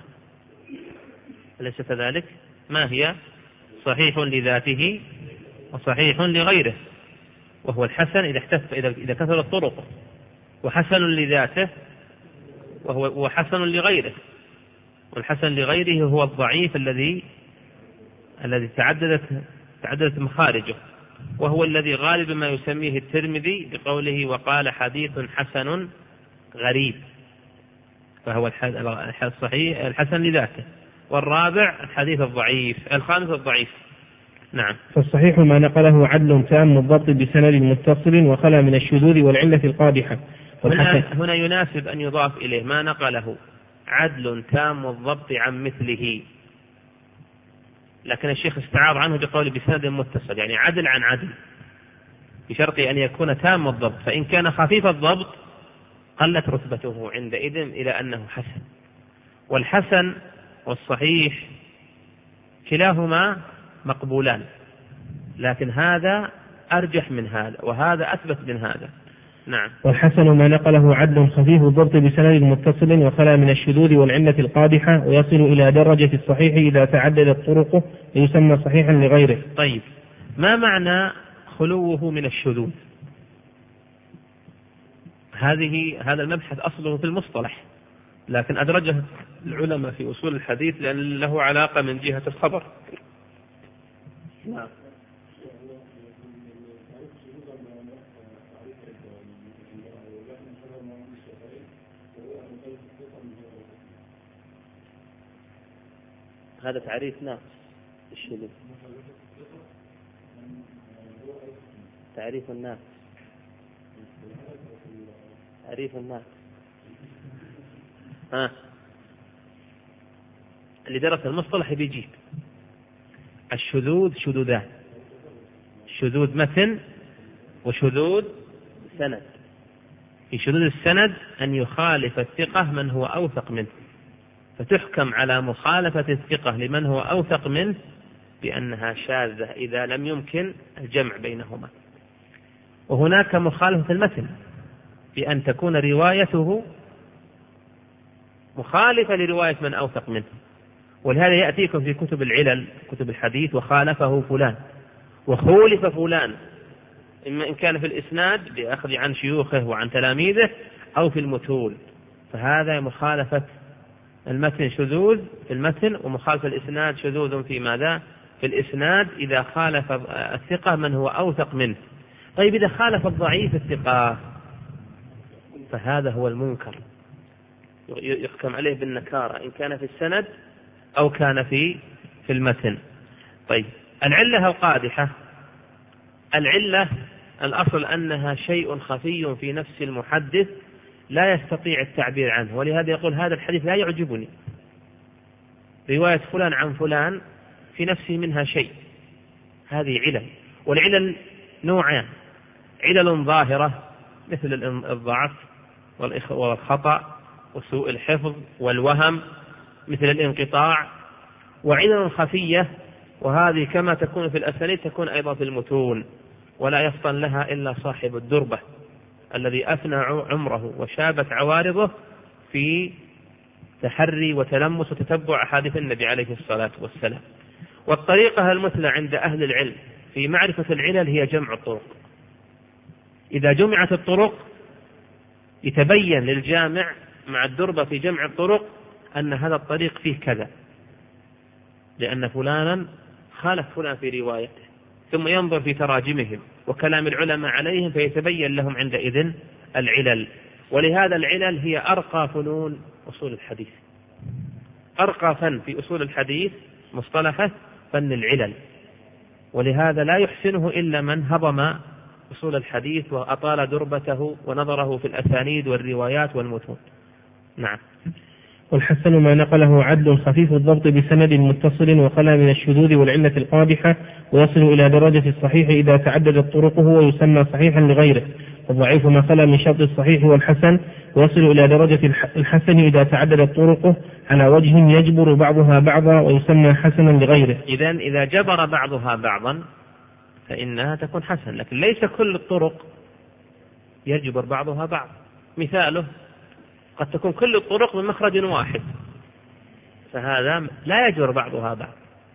أليس كذلك؟ ما هي؟ صحيح لذاته، وصحيح لغيره، وهو الحسن إذا احتف إذا إذا كثرت طرقه، وحسن لذاته، وهو وحسن لغيره. والحسن لغيره هو الضعيف الذي الذي تعددت تعددت مخارجه، وهو الذي غالبا ما يسميه الترمذي بقوله: وقال حديث حسن غريب، فهو الصحيح الحسن لذاته. والرابع الحديث الضعيف، الخامس الضعيف. نعم. فالصحيح ما نقله عدل تام الضبط بسند متصل وخلا من الشذوذ والعلة القادحة. هنا, هنا يناسب أن يضاف إليه ما نقله عدل تام الضبط عن مثله، لكن الشيخ استعاض عنه بقول بسند متصل، يعني عدل عن عدل، بشرط أن يكون تام الضبط، فإن كان خفيف الضبط قلت رتبته عندئذ إلى أنه حسن. والحسن والصحيح كلاهما مقبولان، لكن هذا أرجح من هذا، وهذا أثبت من هذا. نعم. والحسن ما نقله عدل خفيف الضبط بسند متصل وخلا من الشذوذ والعلة القادحة، ويصل إلى درجة الصحيح إذا تعددت طرقه ليسمى صحيحا لغيره. طيب، ما معنى خلوه من الشذوذ؟ هذه هذا المبحث أصله في المصطلح، لكن أدرجه العلماء في أصول الحديث لأن له علاقة من جهة الخبر. نعم. هذا تعريف ناقص الشذوذ. تعريف الناس تعريف الناس ها اللي درس المصطلح بيجيب الشذوذ شذوذان، شذوذ متن وشذوذ سند. في شذوذ السند أن يخالف الثقة من هو أوثق منه، فتحكم على مخالفة الثقة لمن هو أوثق منه بأنها شاذة إذا لم يمكن الجمع بينهما. وهناك مخالفة المتن بأن تكون روايته مخالفة لرواية من أوثق منه، ولهذا يأتيكم في كتب العلل كتب الحديث وخالفه فلان وخولف فلان، إما إن كان في الإسناد بأخذ عن شيوخه وعن تلاميذه أو في المتون، فهذا مخالفة المتن شذوذ في المتن، ومخالفة الإسناد شذوذ في ماذا؟ في الإسناد إذا خالف الثقة من هو أوثق منه. طيب إذا خالف الضعيف الثقة فهذا هو المنكر، يحكم عليه بالنكارة إن كان في السند أو كان في في المتن. طيب العلة القادحة، العلة الأصل أنها شيء خفي في نفس المحدث لا يستطيع التعبير عنه، ولهذا يقول هذا الحديث لا يعجبني، رواية فلان عن فلان في نفسه منها شيء، هذه علل. والعلل نوعان، علل ظاهرة مثل الضعف والخطأ وسوء الحفظ والوهم مثل الانقطاع، وعلل خفية وهذه كما تكون في الأسانيد تكون أيضا في المتون، ولا يفطن لها إلا صاحب الدربة الذي أفنى عمره وشابت عوارضه في تحري وتلمس وتتبع أحاديث النبي عليه الصلاة والسلام. والطريقة المثلى عند أهل العلم في معرفة العلل هي جمع الطرق. إذا جمعت الطرق يتبين للجامع مع الدربة في جمع الطرق أن هذا الطريق فيه كذا، لأن فلانا خالف فلان في روايته، ثم ينظر في تراجمهم وكلام العلماء عليهم فيتبين لهم عندئذ العلل. ولهذا العلل هي أرقى فنون أصول الحديث، أرقى فن في أصول الحديث مصطلحه فن العلل، ولهذا لا يحسنه إلا من هضم أصول الحديث وأطال دربته ونظره في الأسانيد والروايات والمتون. نعم. والحسن ما نقله عدل خفيف الضبط بسند متصل وخلا من الشذوذ والعلة القادحة، ويصل إلى درجة الصحيح إذا تعددت طرقه ويسمى صحيحا لغيره. والضعيف ما خلا من شرط الصحيح والحسن، ويصل إلى درجة الحسن إذا تعددت طرقه على وجه يجبر بعضها بعضا ويسمى حسنا لغيره. إذن إذا جبر بعضها بعضا فإنها تكون حسن، لكن ليس كل الطرق يجبر بعضها بعض. مثاله قد تكون كل الطرق من مخرج واحد، فهذا لا يجبر بعضها بعض،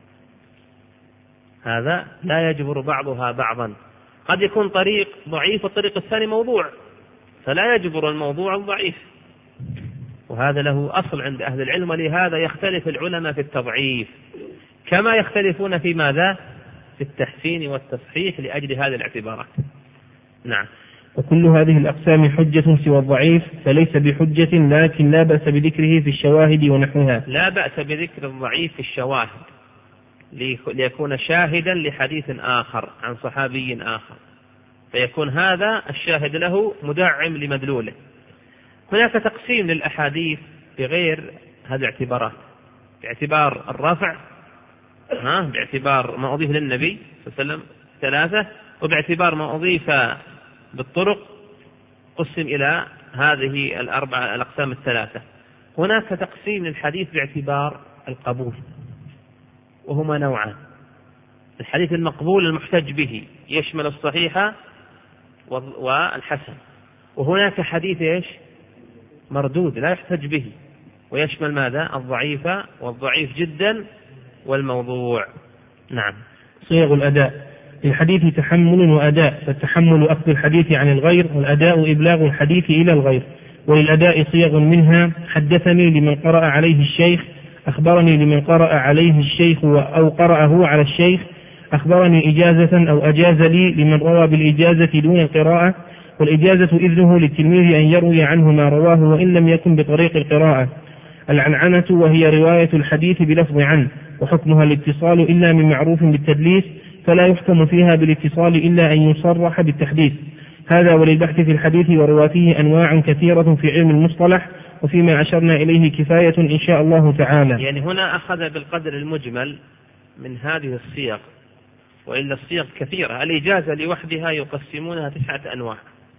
هذا لا يجبر بعضها بعضا. قد يكون طريق ضعيف والطريق الثاني موضوع، فلا يجبر الموضوع الضعيف، وهذا له أصل عند أهل العلم. ولهذا يختلف العلماء في التضعيف كما يختلفون في ماذا؟ في التحسين والتصحيح لأجل هذه الاعتبارات. نعم. وكل هذه الأقسام حجة سوى الضعيف فليس بحجة، لكن لا بأس بذكره في الشواهد ونحوها. لا بأس بذكر الضعيف في الشواهد ليكون شاهدا لحديث آخر عن صحابي آخر، فيكون هذا الشاهد له مدعم لمدلوله. هناك تقسيم للأحاديث بغير هذه الاعتبارات، باعتبار الرفع ها باعتبار ما أضيف للنبي صلى الله عليه وسلم ثلاثة، وباعتبار ما أضيف بالطرق قسم إلى هذه الأربعة الأقسام الثلاثة. هناك تقسيم للحديث باعتبار القبول، وهما نوعان: الحديث المقبول المحتج به يشمل الصحيح والحسن، وهناك حديث إيش؟ مردود لا يحتج به ويشمل ماذا؟ الضعيف والضعيف جدا والموضوع. نعم. صيغ الأداء للحديث تحمل وأداء، فالتحمل أخذ الحديث عن الغير، والأداء إبلاغ الحديث إلى الغير. وللأداء صيغ منها: حدثني لمن قرأ عليه الشيخ، أخبرني لمن قرأ عليه الشيخ أو قرأه على الشيخ، أخبرني إجازة أو أجاز لي لمن روى بالإجازة دون القراءة. والإجازة إذنه للتلميذ أن يروي عنه ما رواه وإن لم يكن بطريق القراءة. العنعنة وهي رواية الحديث بلفظ عنه، وحكمها الاتصال إلا من معروف بالتدليس فلا يحكم فيها بالاتصال إلا أن يصرح بالتحديث. هذا وللبحث في الحديث ورواته أنواع كثيرة في علم المصطلح، وفيما أشرنا إليه كفاية إن شاء الله تعالى. يعني هنا أخذ بالقدر المجمل من هذه الصيغ، وإلا الصيغ كثيرة. الإجازة لوحدها يقسمونها تسعة أنواع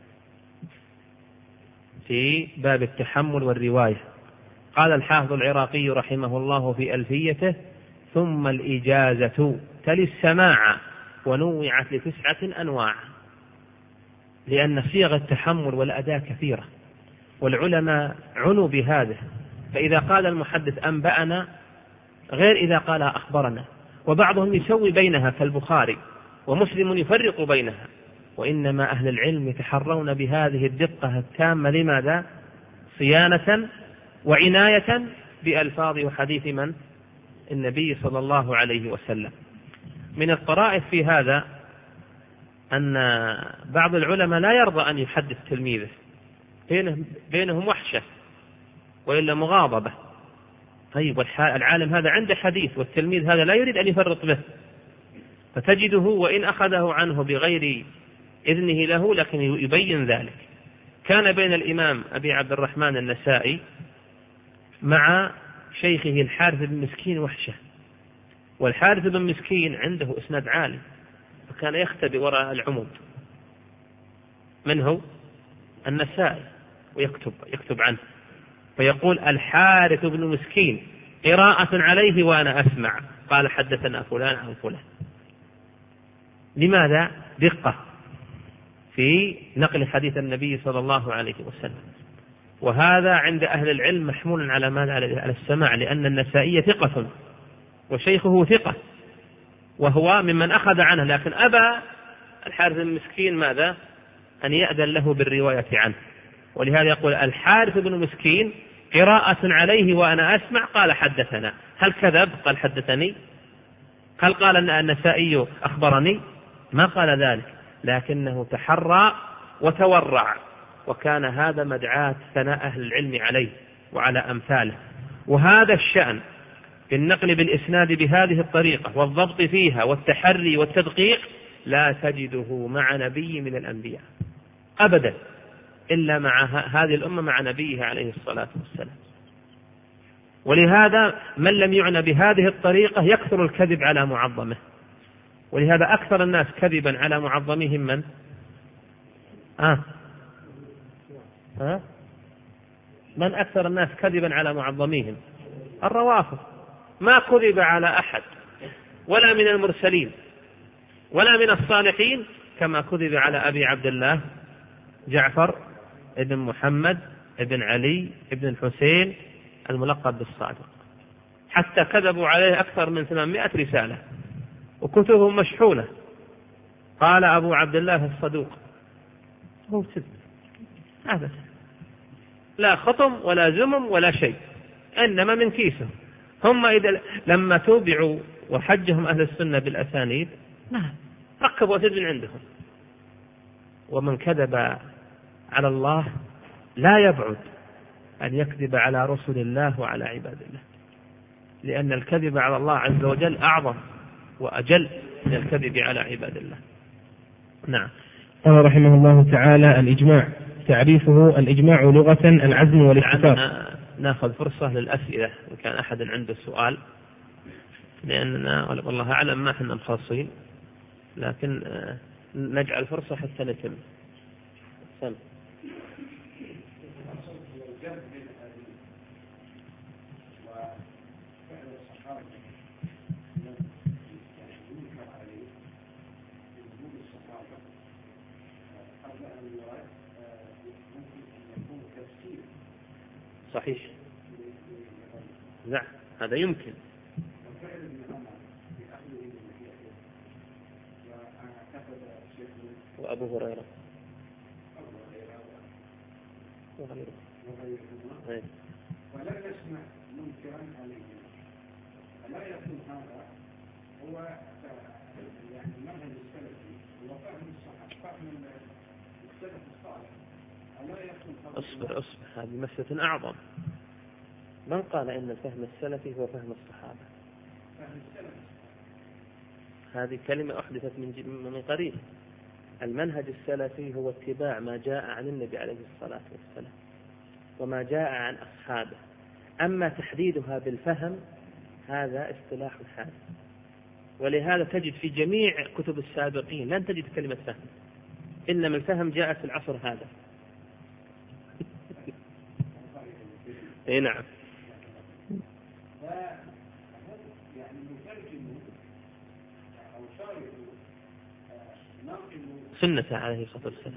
في باب التحمل والرواية. قال الحافظ العراقي رحمه الله في ألفيته: ثم الإجازة تلي السماع ونوعت لتسعة أنواع، لأن صيغ التحمل والأداء كثيرة، والعلماء عنوا بهذا. فإذا قال المحدث أنبأنا غير إذا قال أخبرنا، وبعضهم يسوي بينها كالبخاري، ومسلم يفرق بينها. وإنما أهل العلم يتحرون بهذه الدقة التامة. لماذا؟ صيانة وعناية بألفاظ وحديث من؟ النبي صلى الله عليه وسلم. من الطرائف في هذا أن بعض العلماء لا يرضى أن يحدث تلميذه، بينهم وحشة وإلا مغاضبة. طيب، العالم هذا عنده حديث والتلميذ هذا لا يريد أن يفرط به، فتجده وإن أخذه عنه بغير إذنه له لكن يبين ذلك. كان بين الإمام أبي عبد الرحمن النسائي مع شيخه الحارث بن مسكين وحشة، والحارث بن مسكين عنده إسناد عالي، فكان يختبئ وراء العمود. من هو؟ النسائي، ويكتب يكتب عنه، فيقول: الحارث بن مسكين قراءة عليه وأنا أسمع، قال حدثنا فلان عن فلان. لماذا؟ دقة في نقل حديث النبي صلى الله عليه وسلم. وهذا عند أهل العلم محمول على ماذا؟ على السماع، لأن النسائي ثقة وشيخه ثقة، وهو ممن أخذ عنه، لكن أبى الحارث المسكين ماذا؟ أن يأذن له بالرواية عنه. ولهذا يقول: الحارث بن مسكين قراءة عليه وأنا أسمع، قال حدثنا. هل كذب؟ قال حدثني. هل قال أن النسائي أخبرني؟ ما قال ذلك، لكنه تحرى وتورع، وكان هذا مدعاة ثناء أهل العلم عليه وعلى أمثاله. وهذا الشأن بالنقل بالإسناد بهذه الطريقة والضبط فيها والتحري والتدقيق لا تجده مع نبي من الأنبياء أبدا، إلا مع هذه الأمة مع نبيه عليه الصلاة والسلام. ولهذا من لم يعنى بهذه الطريقة يكثر الكذب على معظمه. ولهذا أكثر الناس كذبا على معظمهم من؟ آه. آه؟ من أكثر الناس كذبا على معظمهم؟ الروافض. ما كذب على أحد، ولا من المرسلين ولا من الصالحين، كما كذب على أبي عبد الله جعفر ابن محمد ابن علي ابن الحسين الملقب بالصادق. حتى كذبوا عليه أكثر من ثمانمائة رسالة، وكتبهم مشحونة. قال أبو عبد الله الصدوق هو سد أبدا، لا خطم ولا زمم ولا شيء، إنما من كيسه. هم إذا لما توبعوا وحجهم أهل السنة بالأسانيد نعم ركبوا سد من عندهم. ومن كذب على الله لا يبعد أن يكذب على رسل الله وعلى عباد الله، لأن الكذب على الله عز وجل أعظم وأجل من الكذب على عباد الله. نعم. قال رحمه الله تعالى: الإجماع تعريفه: الإجماع لغة العزم والاتفاق. نأخذ فرصة للأسئلة إن كان أحد عنده سؤال، لأننا والله أعلم ما احنا مخلصين، لكن نجعل فرصة حتى نتم. سم. صحيح، نعم هذا يمكن. وأبو هريرة وغيره ولا يسمع منكرا عليه، فلا يكون هذا هو يعني المنهج السلفي وفهم الصحابة، فهم السلف الصالح. اصبر اصبر هذه مسألة أعظم. من قال إن الفهم السلفي هو فهم الصحابة؟ هذه كلمة أحدثت من من قريب. المنهج السلفي هو اتباع ما جاء عن النبي عليه الصلاة والسلام وما جاء عن أصحابه. أما تحديدها بالفهم هذا اصطلاح حادث، ولهذا تجد في جميع كتب السابقين لن تجد كلمة فهم، إنما الفهم جاء في العصر هذا. اي نعم. سنة عليه الصلاة والسلام.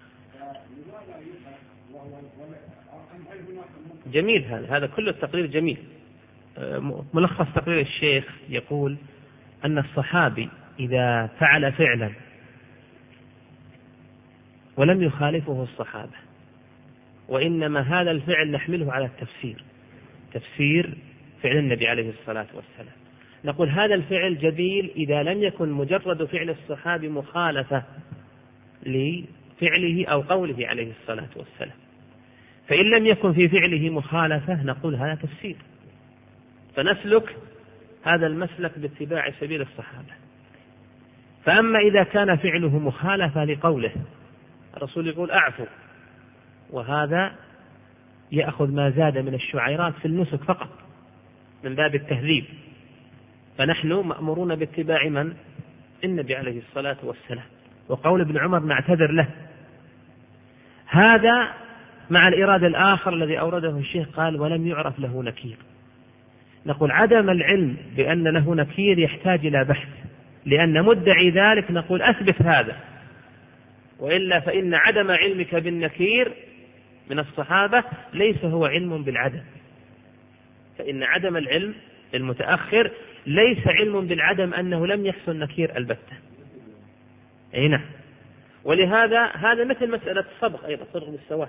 جميل، هذا هذا كل التقرير جميل. ملخص تقرير الشيخ يقول أن الصحابي إذا فعل فعلا ولم يخالفه الصحابة، وإنما هذا الفعل نحمله على التفسير، تفسير فعل النبي عليه الصلاة والسلام، نقول هذا الفعل جميل إذا لم يكن مجرد فعل الصحابي مخالفة لفعله أو قوله عليه الصلاة والسلام. فإن لم يكن في فعله مخالفة نقول هذا تفسير، فنسلك هذا المسلك باتباع سبيل الصحابة. فأما إذا كان فعله مخالفة لقوله، الرسول يقول أعفو، وهذا يأخذ ما زاد من الشعيرات في النسك فقط من باب التهذيب، فنحن مأمورون باتباع من؟ النبي عليه الصلاة والسلام. وقول ابن عمر نعتذر له، هذا مع الإرادة الآخر الذي أورده الشيخ قال ولم يعرف له نكير. نقول عدم العلم بأن له نكير يحتاج إلى بحث، لأن مدعي ذلك نقول أثبت هذا، وإلا فإن عدم علمك بالنكير من الصحابة ليس هو علم بالعدم، فإن عدم العلم المتأخر ليس علم بالعدم أنه لم يحصل نكير البتة. أي نعم. ولهذا هذا مثل مسألة الصبغ أيضا، صبغ بالسواد،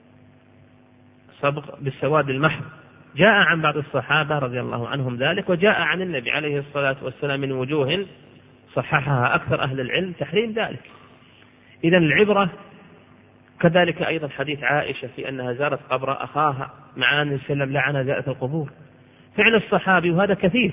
صبغ بالسواد المحض جاء عن بعض الصحابة رضي الله عنهم ذلك، وجاء عن النبي عليه الصلاة والسلام من وجوه صححها أكثر أهل العلم تحريم ذلك. إذن العبرة كذلك أيضا حديث عائشة في أنها زارت قبر أخاها مع أن السلام لعن زائرة القبور. فعل الصحابي وهذا كثير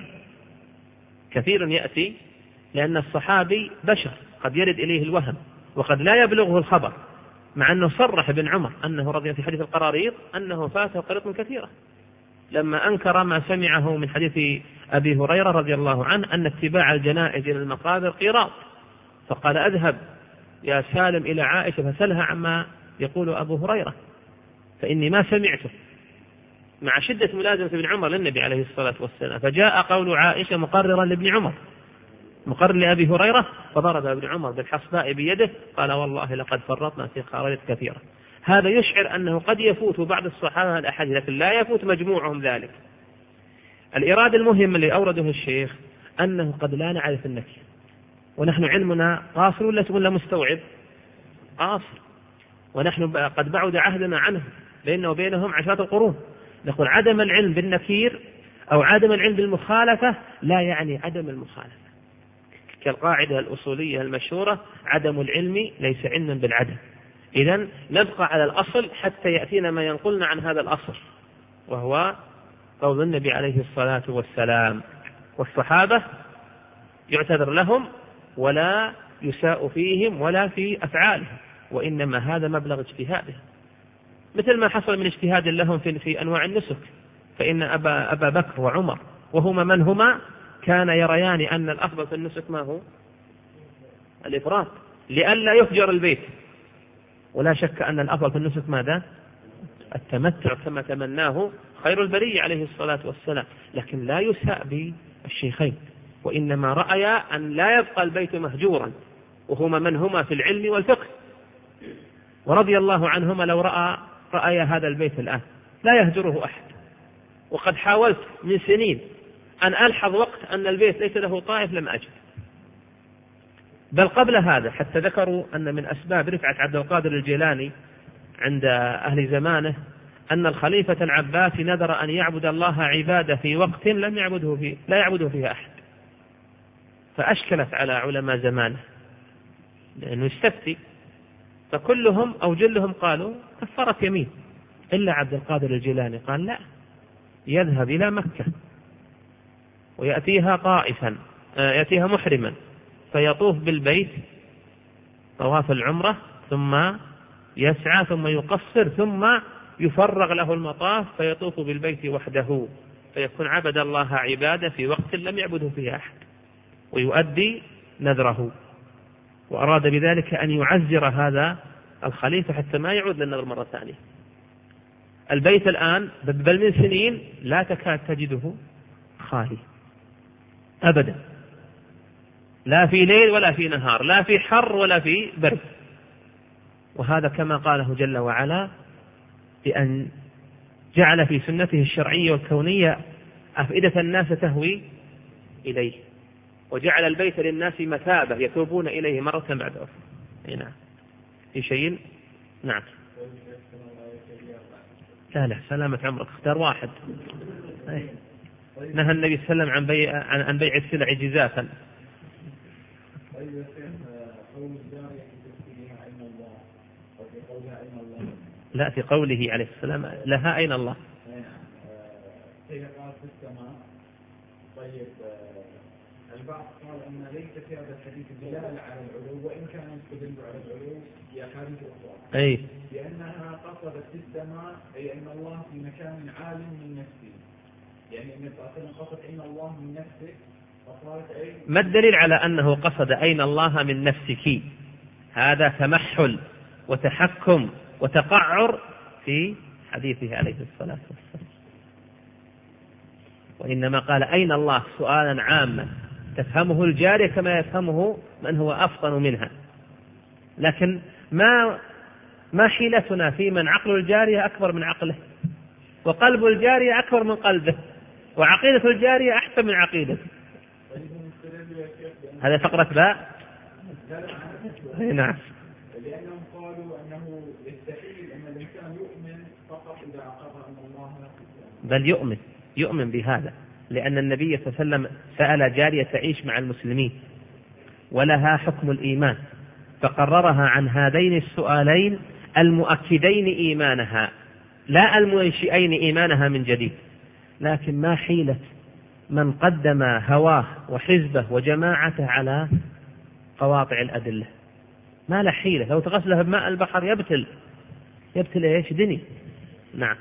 كثير يأتي، لأن الصحابي بشر قد يرد إليه الوهم وقد لا يبلغه الخبر، مع أنه صرح ابن عمر أنه رضي في حديث القراريط أنه فاته قريط كثيرة، لما أنكر ما سمعه من حديث أبي هريرة رضي الله عنه أن اتباع الجنائز إلى المقابر قيراط، فقال أذهب يا سالم إلى عائشة فسلها عما يقول أبو هريرة فإني ما سمعته، مع شدة ملازمة ابن عمر للنبي عليه الصلاة والسلام. فجاء قول عائشة مقررا لابن عمر مقرر لأبي هريرة، فضرب ابن عمر بالحصباء بيده قال والله لقد فرطنا في قرارات كثيرة. هذا يشعر أنه قد يفوت بعض الصحابة الأحاديث لكن لا يفوت مجموعهم ذلك. الإرادة المهم اللي أورده الشيخ أنه قد لا نعرف النكير، ونحن علمنا قاصر ولا ولا مستوعب؟ قاصر، ونحن قد بعد عهدنا عنه بيننا وبينهم عشرات القرون. نقول عدم العلم بالنكير أو عدم العلم بالمخالفة لا يعني عدم المخالفة، كالقاعدة الأصولية المشهورة عدم العلم ليس علما بالعدم. إذن نبقى على الأصل حتى يأتينا ما ينقلنا عن هذا الأصل، وهو قول النبي عليه الصلاة والسلام. والصحابة يعتذر لهم ولا يساء فيهم ولا في أفعالهم، وإنما هذا مبلغ اجتهادهم، مثل ما حصل من اجتهاد لهم في, في أنواع النسك. فإن أبا, أبا بكر وعمر وهما من هما كان يريان أن الأفضل في النسك ما هو؟ الإفراط، لئلا يفجر البيت. ولا شك أن الأفضل في النسك ماذا؟ التمتع كما تمناه خير البرية عليه الصلاة والسلام. لكن لا يساء بالشيخين، وإنما رأي أن لا يبقى البيت مهجورا، وهما من هما في العلم والفقه، ورضي الله عنهما لو رأى رأي هذا البيت الآن لا يهجره أحد. وقد حاولت من سنين أن ألحظ وقت أن البيت ليس له طائف لم أجد، بل قبل هذا حتى ذكروا أن من أسباب رفعة عبد القادر الجيلاني عند أهل زمانه أن الخليفة العباسي نذر أن يعبد الله عبادة في وقت لم يعبده فيه لا يعبده فيها أحد، فأشكلت على علماء زمانه لأنه يستفتي، فكلهم أو جلهم قالوا كفرت يمين، إلا عبد القادر الجيلاني قال لا، يذهب إلى مكة ويأتيها طائفا يأتيها محرما فيطوف بالبيت طواف العمرة ثم يسعى ثم يقصر ثم يفرغ له المطاف فيطوف بالبيت وحده، فيكون عبد الله عبادة في وقت لم يعبده فيه أحد ويؤدي نذره، وأراد بذلك أن يعزر هذا الخليفة حتى ما يعود للنذر مرة ثانية. البيت الآن بل من سنين لا تكاد تجده خالي أبدا، لا في ليل ولا في نهار، لا في حر ولا في برد. وهذا كما قاله جل وعلا بأن جعل في سنته الشرعية والكونية أفئدة الناس تهوي إليه، وجعل البيت للناس مثابة يتوبون إليه مرة بعد أخرى. نعم. في شيء؟ نعم. لا لا سلامة عمرك، اختار واحد. نهى النبي صلى الله عليه وسلم عن بيع عن بيع السلع جزافا. لا في قوله عليه السلام لها أين الله. طيب البعض قال أن ليس في هذا الحديث دلالة على العلو، وإن كان يستدل على العلو في أحاديث أخرى أي لأنها قصدت في السماء أي أن الله في مكان عال من نفسه، يعني أن الرسول قصد أين الله من نفسه فقالت أي. ما الدليل على أنه قصد أين الله من نفسك؟ هذا تمحل وتحكم وتقعر في حديثه عليه الصلاة والسلام، وإنما قال أين الله سؤالا عاما تفهمه الجارية كما يفهمه من هو أفطن منها، لكن ما ما حيلتنا في من عقل الجارية أكبر من عقله، وقلب الجارية أكبر من قلبه، وعقيدة الجارية أحسن من عقيدته. هذا فقرة باء. نعم. لأنهم قالوا أنه يستحيل أن الإنسان يؤمن فقط إذا عقد أن الله بل يؤمن يؤمن بهذا، لأن النبي صلى الله عليه وسلم سأل جارية تعيش مع المسلمين ولها حكم الإيمان، فقررها عن هذين السؤالين المؤكدين إيمانها لا المنشئين إيمانها من جديد. لكن ما حيلة من قدم هواه وحزبه وجماعته على قواطع الأدلة، ما له حيلة، لو تغسله بماء البحر يبتل يبتل إيش دني. نعم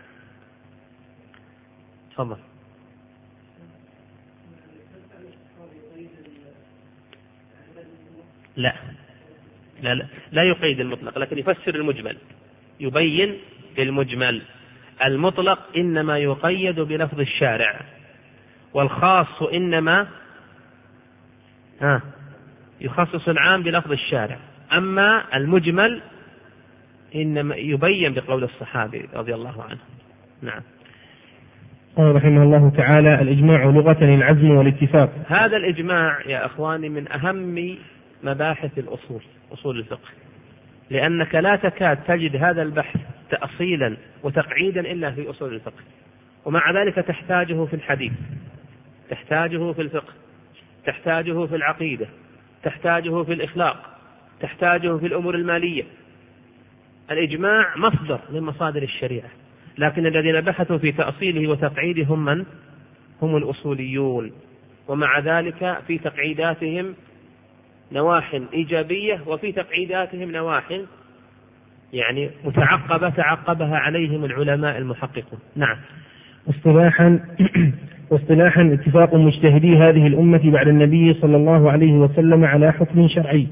تفضل. لا لا لا, لا يقيد المطلق، لكن يفسر المجمل، يبين المجمل. المطلق إنما يقيد بلفظ الشارع، والخاص إنما ها يخصص العام بلفظ الشارع، أما المجمل إنما يبين بقول الصحابي رضي الله عنه. نعم. قال رحمه الله تعالى: الإجماع لغة العزم والاتفاق. هذا الإجماع يا أخواني من أهم مباحث الأصول، أصول الفقه، لأنك لا تكاد تجد هذا البحث تأصيلا وتقعيدا إلا في أصول الفقه، ومع ذلك تحتاجه في الحديث، تحتاجه في الفقه، تحتاجه في العقيدة، تحتاجه في الإخلاق، تحتاجه في الأمور المالية. الإجماع مصدر من مصادر الشريعة، لكن الذين بحثوا في تأصيله وتقعيده هم من؟ هم الأصوليون، ومع ذلك في تقعيداتهم نواح إيجابية وفي تقعيداتهم نواح يعني متعقبة تعقبها عليهم العلماء المحققون. نعم. اصطلاحا واصطلاحا اتفاق مجتهدي هذه الأمة بعد النبي صلى الله عليه وسلم على حكم شرعي،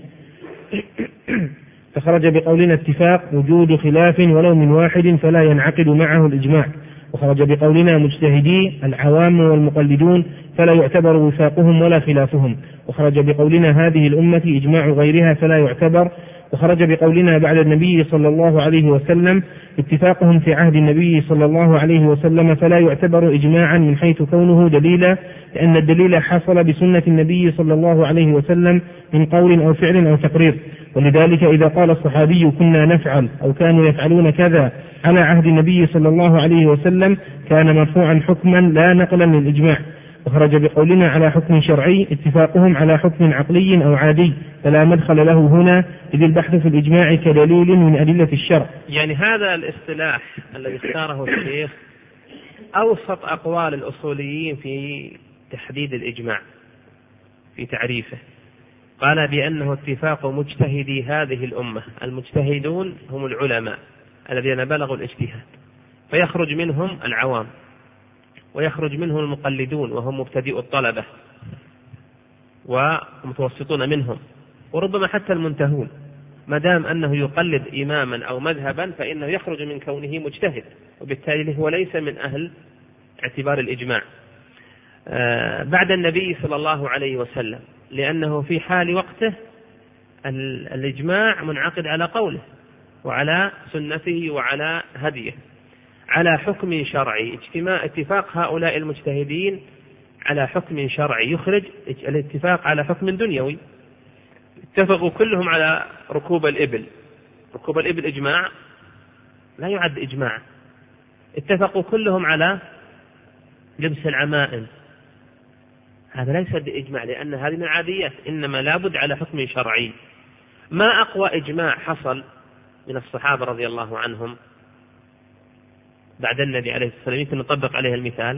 فخرج بقولنا اتفاق وجود خلاف ولو من واحد فلا ينعقد معه الإجماع، وخرج بقولنا مجتهدي العوام والمقلدون فلا يعتبر وفاقهم ولا خلافهم، وخرج بقولنا هذه الأمة إجماع غيرها فلا يعتبر، وخرج بقولنا بعد النبي صلى الله عليه وسلم اتفاقهم في عهد النبي صلى الله عليه وسلم فلا يعتبر إجماعا من حيث كونه دليلا، لأن الدليل حصل بسنة النبي صلى الله عليه وسلم من قول أو فعل أو تقرير. ولذلك إذا قال الصحابي كنا نفعل أو كانوا يفعلون كذا على عهد النبي صلى الله عليه وسلم كان مرفوعا حكما لا نقلا للإجماع. وخرج بقولنا على حكم شرعي اتفاقهم على حكم عقلي أو عادي فلا مدخل له هنا، إذ البحث في الإجماع كدليل من أدلة الشرع. يعني هذا الاصطلاح الذي اختاره الشيخ أوسط أقوال الأصوليين في تحديد الإجماع، في تعريفه، قال بأنه اتفاق مجتهدي هذه الأمة. المجتهدون هم العلماء الذين بلغوا الاجتهاد، فيخرج منهم العوام ويخرج منهم المقلدون وهم مبتدئ الطلبة ومتوسطون منهم، وربما حتى المنتهون، ما دام أنه يقلد إماما أو مذهبا فإنه يخرج من كونه مجتهد، وبالتالي هو ليس من أهل اعتبار الإجماع بعد النبي صلى الله عليه وسلم، لأنه في حال وقته الإجماع منعقد على قوله وعلى سنته وعلى هديه على حكم شرعي. اجتماع اتفاق هؤلاء المجتهدين على حكم شرعي يخرج الاتفاق على حكم دنيوي. اتفقوا كلهم على ركوب الإبل، ركوب الإبل إجماع؟ لا يعد إجماع. اتفقوا كلهم على لبس العمائم، هذا ليس بإجماع لأن هذه من العاديات، إنما لابد على حكم شرعي. ما أقوى إجماع حصل من الصحابة رضي الله عنهم بعد النبي عليه الصلاة والسلام يمكن نطبق عليه المثال؟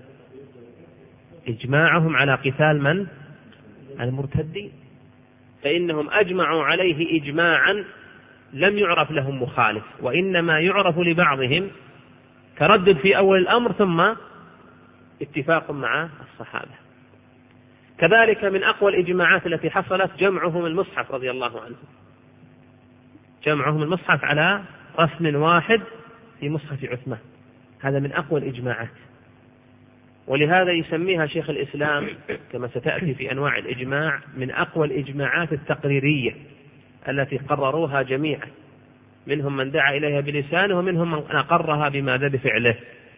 إجماعهم على قتال من؟ المرتدين، فإنهم أجمعوا عليه إجماعا لم يعرف لهم مخالف، وإنما يعرف لبعضهم تردد في أول الأمر ثم اتفاق مع الصحابة. كذلك من أقوى الإجماعات التي حصلت جمعهم المصحف رضي الله عنه، جمعهم المصحف على رسم واحد في مصحف عثمان، هذا من أقوى الإجماعات، ولهذا يسميها شيخ الإسلام كما ستأتي في أنواع الإجماع من أقوى الإجماعات التقريرية التي قرروها جميعا، منهم من دعا إليها بلسانه ومنهم من أقرها بماذا؟ بفعله.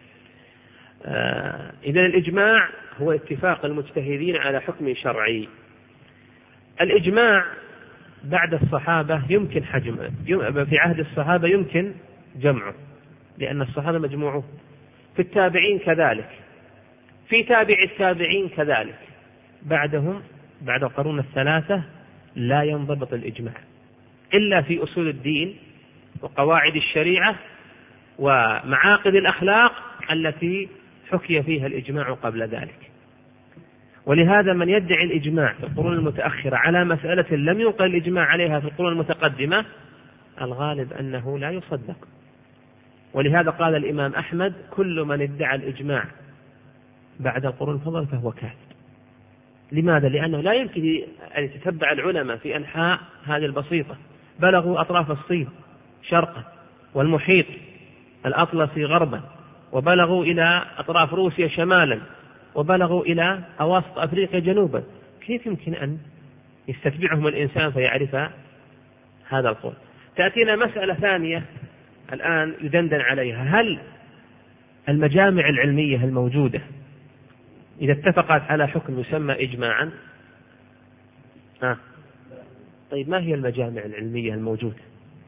آه إذن الإجماع هو اتفاق المجتهدين على حكم شرعي. الإجماع بعد الصحابة يمكن حجمه، في عهد الصحابة يمكن جمعه لأن الصحابة مجموعون، في التابعين كذلك، في تابع التابعين كذلك، بعدهم بعد القرون الثلاثة لا ينضبط الإجماع إلا في أصول الدين وقواعد الشريعة ومعاقد الأخلاق التي حكي فيها الإجماع قبل ذلك. ولهذا من يدعي الإجماع في القرون المتأخرة على مسألة لم ينقل الإجماع عليها في القرون المتقدمة الغالب أنه لا يصدق. ولهذا قال الإمام أحمد كل من ادعى الإجماع بعد القرون الفضل فهو كاذب. لماذا؟ لأنه لا يمكن أن يتتبع العلماء في أنحاء هذه البسيطة، بلغوا أطراف الصين شرقا والمحيط الأطلسي غربا، وبلغوا إلى أطراف روسيا شمالا، وبلغوا إلى أواسط أفريقيا جنوبا، كيف يمكن أن يستتبعهم الإنسان فيعرف هذا القول؟ تأتينا مسألة ثانية الآن يدندن عليها، هل المجامع العلمية الموجودة إذا اتفقت على حكم يسمى إجماعا؟ آه. طيب ما هي المجامع العلمية الموجودة؟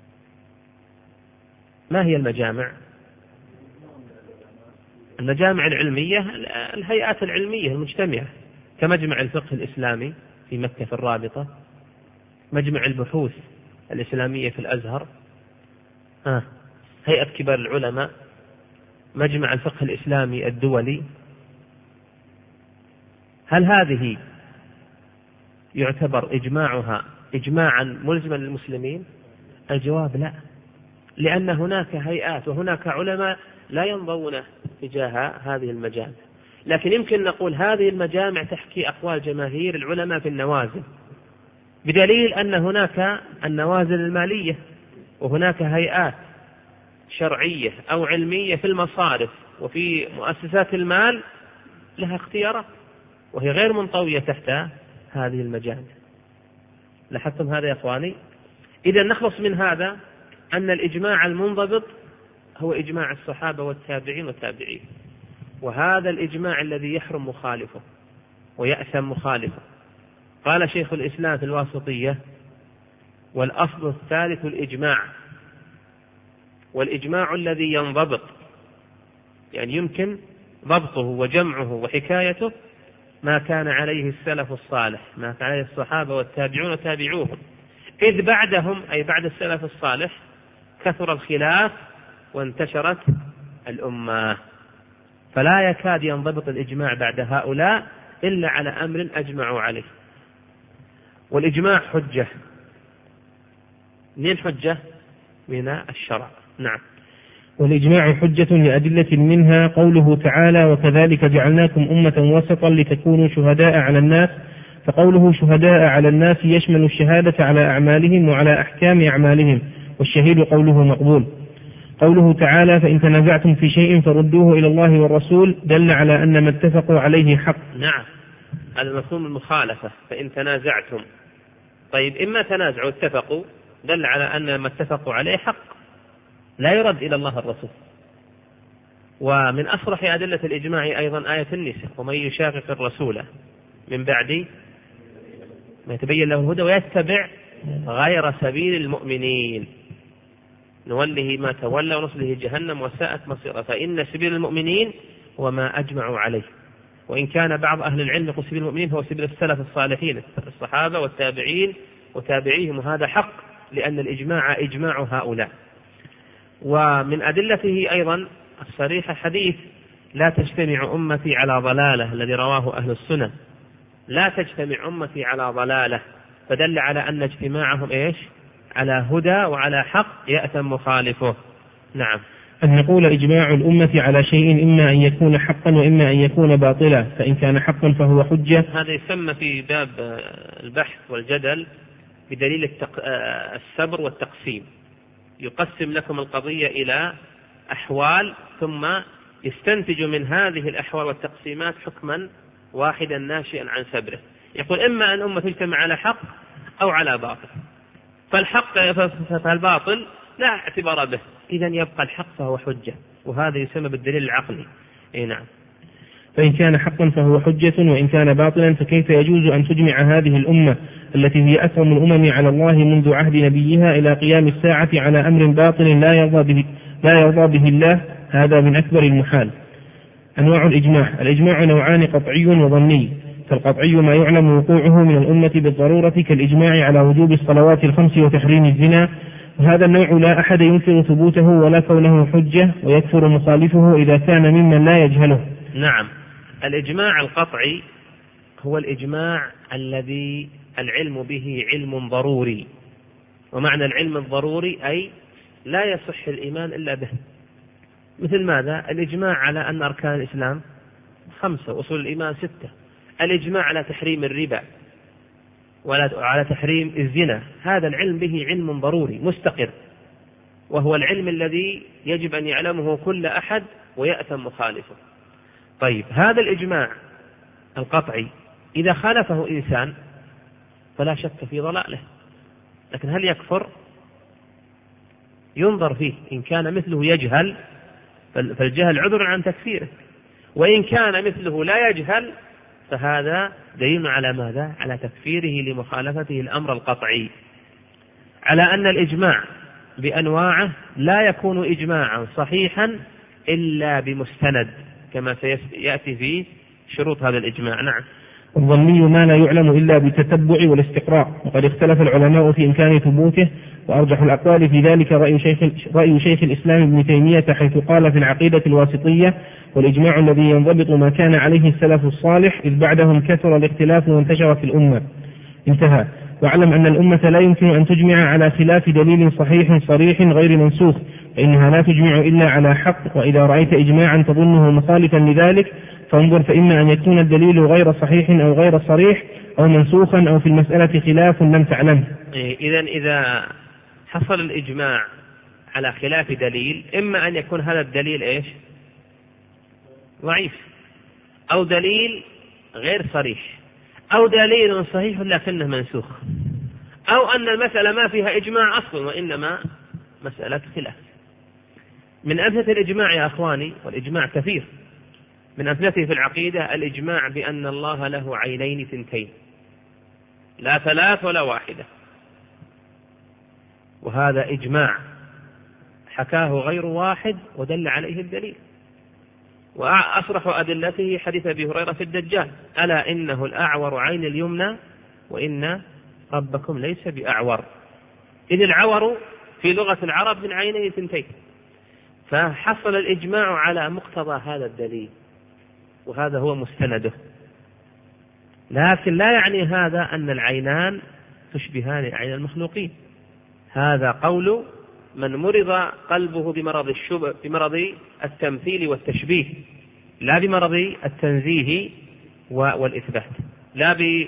ما هي المجامع؟ المجامع العلمية الهيئات العلمية المجتمعة كمجمع الفقه الإسلامي في مكة في الرابطة، مجمع البحوث الإسلامية في الأزهر، آه. هيئة كبار العلماء، مجمع الفقه الإسلامي الدولي. هل هذه يعتبر إجماعها إجماعا ملزما للمسلمين؟ الجواب لا، لأن هناك هيئات وهناك علماء لا ينضون تجاه هذه المجامع، لكن يمكن نقول هذه المجامع تحكي أقوال جماهير العلماء في النوازل، بدليل أن هناك النوازل المالية وهناك هيئات شرعية أو علمية في المصارف وفي مؤسسات المال لها اختيارات وهي غير منطوية تحت هذه المجامع. لاحظتم هذا يا أخواني؟ إذا نخلص من هذا أن الإجماع المنضبط هو إجماع الصحابة والتابعين والتابعين، وهذا الإجماع الذي يحرم مخالفه ويأثم مخالفه. قال شيخ الإسلام في الواسطية: والأصل الثالث الإجماع، والإجماع الذي ينضبط يعني يمكن ضبطه وجمعه وحكايته ما كان عليه السلف الصالح، ما كان عليه الصحابة والتابعون وتابعوهم، إذ بعدهم أي بعد السلف الصالح كثر الخلاف وانتشرت الأمة، فلا يكاد ينضبط الإجماع بعد هؤلاء إلا على أمر أجمعوا عليه. والإجماع حجة. من حجة؟ من الشرع. نعم. والإجماع حجة لأدلة منها قوله تعالى وكذلك جعلناكم أمة وسطا لتكونوا شهداء على الناس، فقوله شهداء على الناس يشمل الشهادة على أعمالهم وعلى أحكام أعمالهم، والشهيد قوله مقبول. قوله تعالى فإن تنازعتم في شيء فردوه إلى الله والرسول دل على أن ما اتفقوا عليه حق. نعم، هذا مفهوم المخالفة. فإن تنازعتم، طيب إما تنازعوا اتفقوا دل على أن ما اتفقوا عليه حق لا يرد إلى الله الرسول. ومن أصرح أدلة الإجماع أيضا آية النساء ومن يشاقق الرسول من بعد ما يتبين له الهدى ويتبع غير سبيل المؤمنين نوله ما تولى ونصله جهنم وساءت مصيرا. فإن سبيل المؤمنين وما أجمعوا عليه، وإن كان بعض أهل العلم يقول سبيل المؤمنين هو سبيل السلف الصالحين الصحابة والتابعين وتابعيهم، وهذا حق لأن الإجماع إجماع هؤلاء. ومن أدلته أيضا الصريحة حديث لا تجتمع أمتي على ضلالة الذي رواه أهل السنة، لا تجتمع أمتي على ضلالة، فدل على أن اجتماعهم إيش؟ على هدى وعلى حق يأثم مخالفه. نعم. أن نقول إجماع الأمة على شيء إما أن يكون حقا وإما أن يكون باطلا، فإن كان حقا فهو حجة. هذا يسمى في باب البحث والجدل بدليل التق... السبر والتقسيم. يقسم لكم القضية إلى أحوال ثم يستنتج من هذه الأحوال والتقسيمات حكما واحدا ناشئا عن سبره. يقول إما أن أمة تجتمع على حق أو على باطل، فالحق فالباطل لا اعتبار به، إذن يبقى الحق فهو حجة، وهذا يسمى بالدليل العقلي. إيه نعم. فإن كان حقا فهو حجة وإن كان باطلا فكيف يجوز أن تجمع هذه الأمة التي هي أكرم الأمم على الله منذ عهد نبيها إلى قيام الساعة على أمر باطل لا يرضى به, لا يرضى به الله؟ هذا من أكبر المحال. أنواع الإجماع. الإجماع نوعان قطعي وظني. فالقطعي ما يعلم وقوعه من الأمة بالضرورة كالإجماع على وجوب الصلوات الخمس وتحريم الزنا، وهذا النوع لا أحد ينكر ثبوته ولا كونه حجة، ويكفر مخالفه إذا كان ممن لا يجهله. نعم. الإجماع القطعي هو الإجماع الذي العلم به علم ضروري، ومعنى العلم الضروري أي لا يصح الإيمان إلا به. مثل ماذا؟ الإجماع على أن أركان الإسلام خمسة وأصول الإيمان ستة، الإجماع على تحريم الربا وعلى تحريم الزنا، هذا العلم به علم ضروري مستقر، وهو العلم الذي يجب أن يعلمه كل أحد ويأثم مخالفه. طيب هذا الإجماع القطعي إذا خالفه إنسان فلا شك في ضلاله، لكن هل يكفر؟ ينظر فيه، إن كان مثله يجهل فالجهل عذر عن تكفيره، وإن كان مثله لا يجهل فهذا دليل على ماذا؟ على تكفيره لمخالفته الأمر القطعي. على أن الإجماع بأنواعه لا يكون إجماعا صحيحا إلا بمستند كما سيأتي في شروط هذا الإجماع. نعم. الظني ما لا يعلم إلا بالتتبع والاستقراء، وقد اختلف العلماء في إمكان ثبوته، وأرجح الأقوال في ذلك رأي شيخ, رأي شيخ الإسلام ابن تيمية حيث قال في العقيدة الواسطية والإجماع الذي ينضبط ما كان عليه السلف الصالح إذ بعدهم كثر الاختلاف وانتشر في الأمة. انتهى. واعلم أن الأمة لا يمكن أن تجمع على خلاف دليل صحيح صريح غير منسوخ، فإنها لا تجمع إلا على حق، وإذا رأيت إجماعا تظنه مخالفا لذلك فانظر، فإما أن يكون الدليل غير صحيح أو غير صريح أو منسوخا أو في المسألة خلاف لم تعلمه. إذن إذا حصل الإجماع على خلاف دليل، إما أن يكون هذا الدليل إيش؟ ضعيف، أو دليل غير صريح، أو دليل صحيح لكنه منسوخ، أو أن المسألة ما فيها إجماع أصلا وإنما مسألة خلاف. من أمثلة الإجماع يا أخواني، والإجماع كثير، من أمثلته في العقيدة الإجماع بأن الله له عينين ثنتين لا ثلاث ولا واحدة، وهذا إجماع حكاه غير واحد ودل عليه الدليل. وأصرح أدلته حديث أبي هريرة في الدجال ألا إنه الأعور عين اليمنى وإن ربكم ليس بأعور، إذ العور في لغة العرب من عينين ثنتين، فحصل الإجماع على مقتضى هذا الدليل، وهذا هو مستنده. لكن لا يعني هذا أن العينان تشبهان أعين المخلوقين. هذا قول من مرض قلبه بمرض الشبه بمرض التمثيل والتشبيه، لا بمرض التنزيه والإثبات، لا ب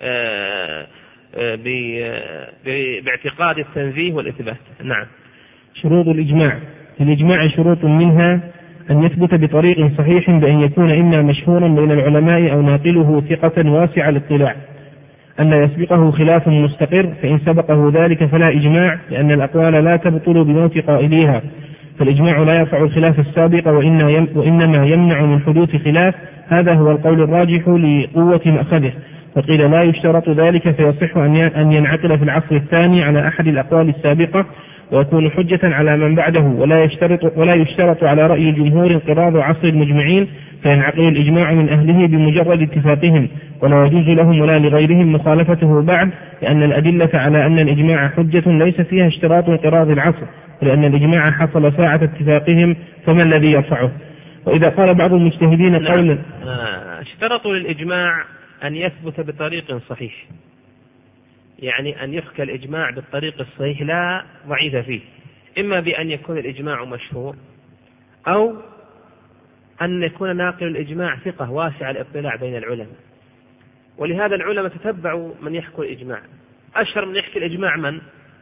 باعتقاد التنزيه والإثبات. نعم. شروط الإجماع. الإجماع شروط منها أن يثبت بطريق صحيح بأن يكون إما مشهورا بين العلماء أو ناقله ثقة واسع الاطلاع، أن يسبقه خلاف مستقر، فإن سبقه ذلك فلا إجماع، لأن الأقوال لا تبطل بموت قائليها، فالإجماع لا يرفع الخلاف السابق وإنما يمنع من حدوث خلاف. هذا هو القول الراجح لقوة مأخذه. وقيل لا يشترط ذلك، فيصح أن ينعقل في العصر الثاني على أحد الأقوال السابقة ويكون حجة على من بعده، ولا يشترط, ولا يشترط على رأي الجمهور انقراض عصر المجمعين، فينعقل الإجماع من أهله بمجرد اتفاقهم، ولا يجوز لهم ولا لغيرهم مخالفته بعد، لأن الأدلة على أن الإجماع حجة ليس فيها اشتراط انقراض العصر، لأن الإجماع حصل ساعة اتفاقهم، فما الذي يرفعه؟ وإذا قال بعض المجتهدين قولا اشترطوا للإجماع أن يثبت بطريق صحيح، يعني أن يحكى الإجماع بالطريق الصحيح لا ضعيف فيه، إما بأن يكون الإجماع مشهور، أو أن يكون ناقل الإجماع ثقة واسع الاطلاع بين العلماء. ولهذا العلماء تتبعوا من يحكي الإجماع. أشهر من يحكي الإجماع من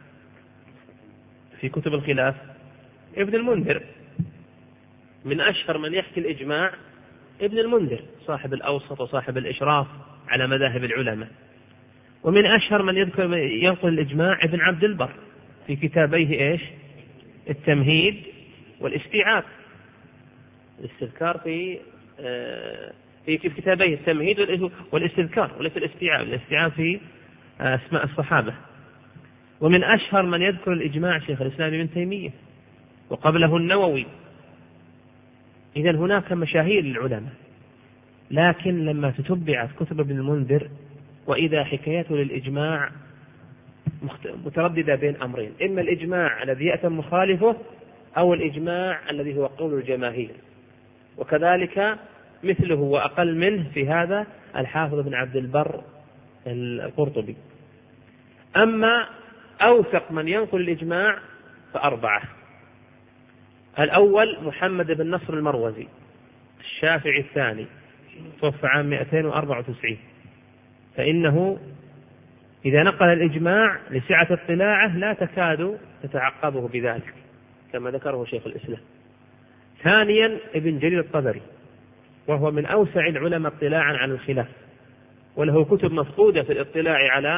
في كتب الخلاف؟ ابن المنذر. من أشهر من يحكي الإجماع ابن المنذر صاحب الأوسط وصاحب الإشراف على مذاهب العلماء. ومن أشهر من يذكر ينقل الإجماع ابن عبد البر في كتابيه إيش؟ التمهيد والاستيعاب. الاستذكار في في كتابيه التمهيد والاستذكار، وليس الاستيعاب. الاستيعاب في أسماء الصحابة. ومن أشهر من يذكر الإجماع شيخ الإسلام ابن تيمية، وقبله النووي. إذن هناك مشاهير للعلماء، لكن لما تتبعت كتب ابن المنذر وإذا حكايته للإجماع مترددة بين أمرين: إما الإجماع الذي يأتي مخالفه، أو الإجماع الذي هو قول الجماهير. وكذلك مثله وأقل منه في هذا الحافظ بن عبد البر القرطبي. أما أوثق من ينقل الإجماع فأربعة. الأول محمد بن نصر المروزي الشافعي الثاني، توفى عام مئتين وأربعة وتسعين، فإنه إذا نقل الإجماع لسعة اطلاعه لا تكاد تتعقبه بذلك كما ذكره شيخ الإسلام. ثانيا ابن جرير الطبري، وهو من أوسع العلماء اطلاعا على الخلاف، وله كتب مفقودة في الاطلاع على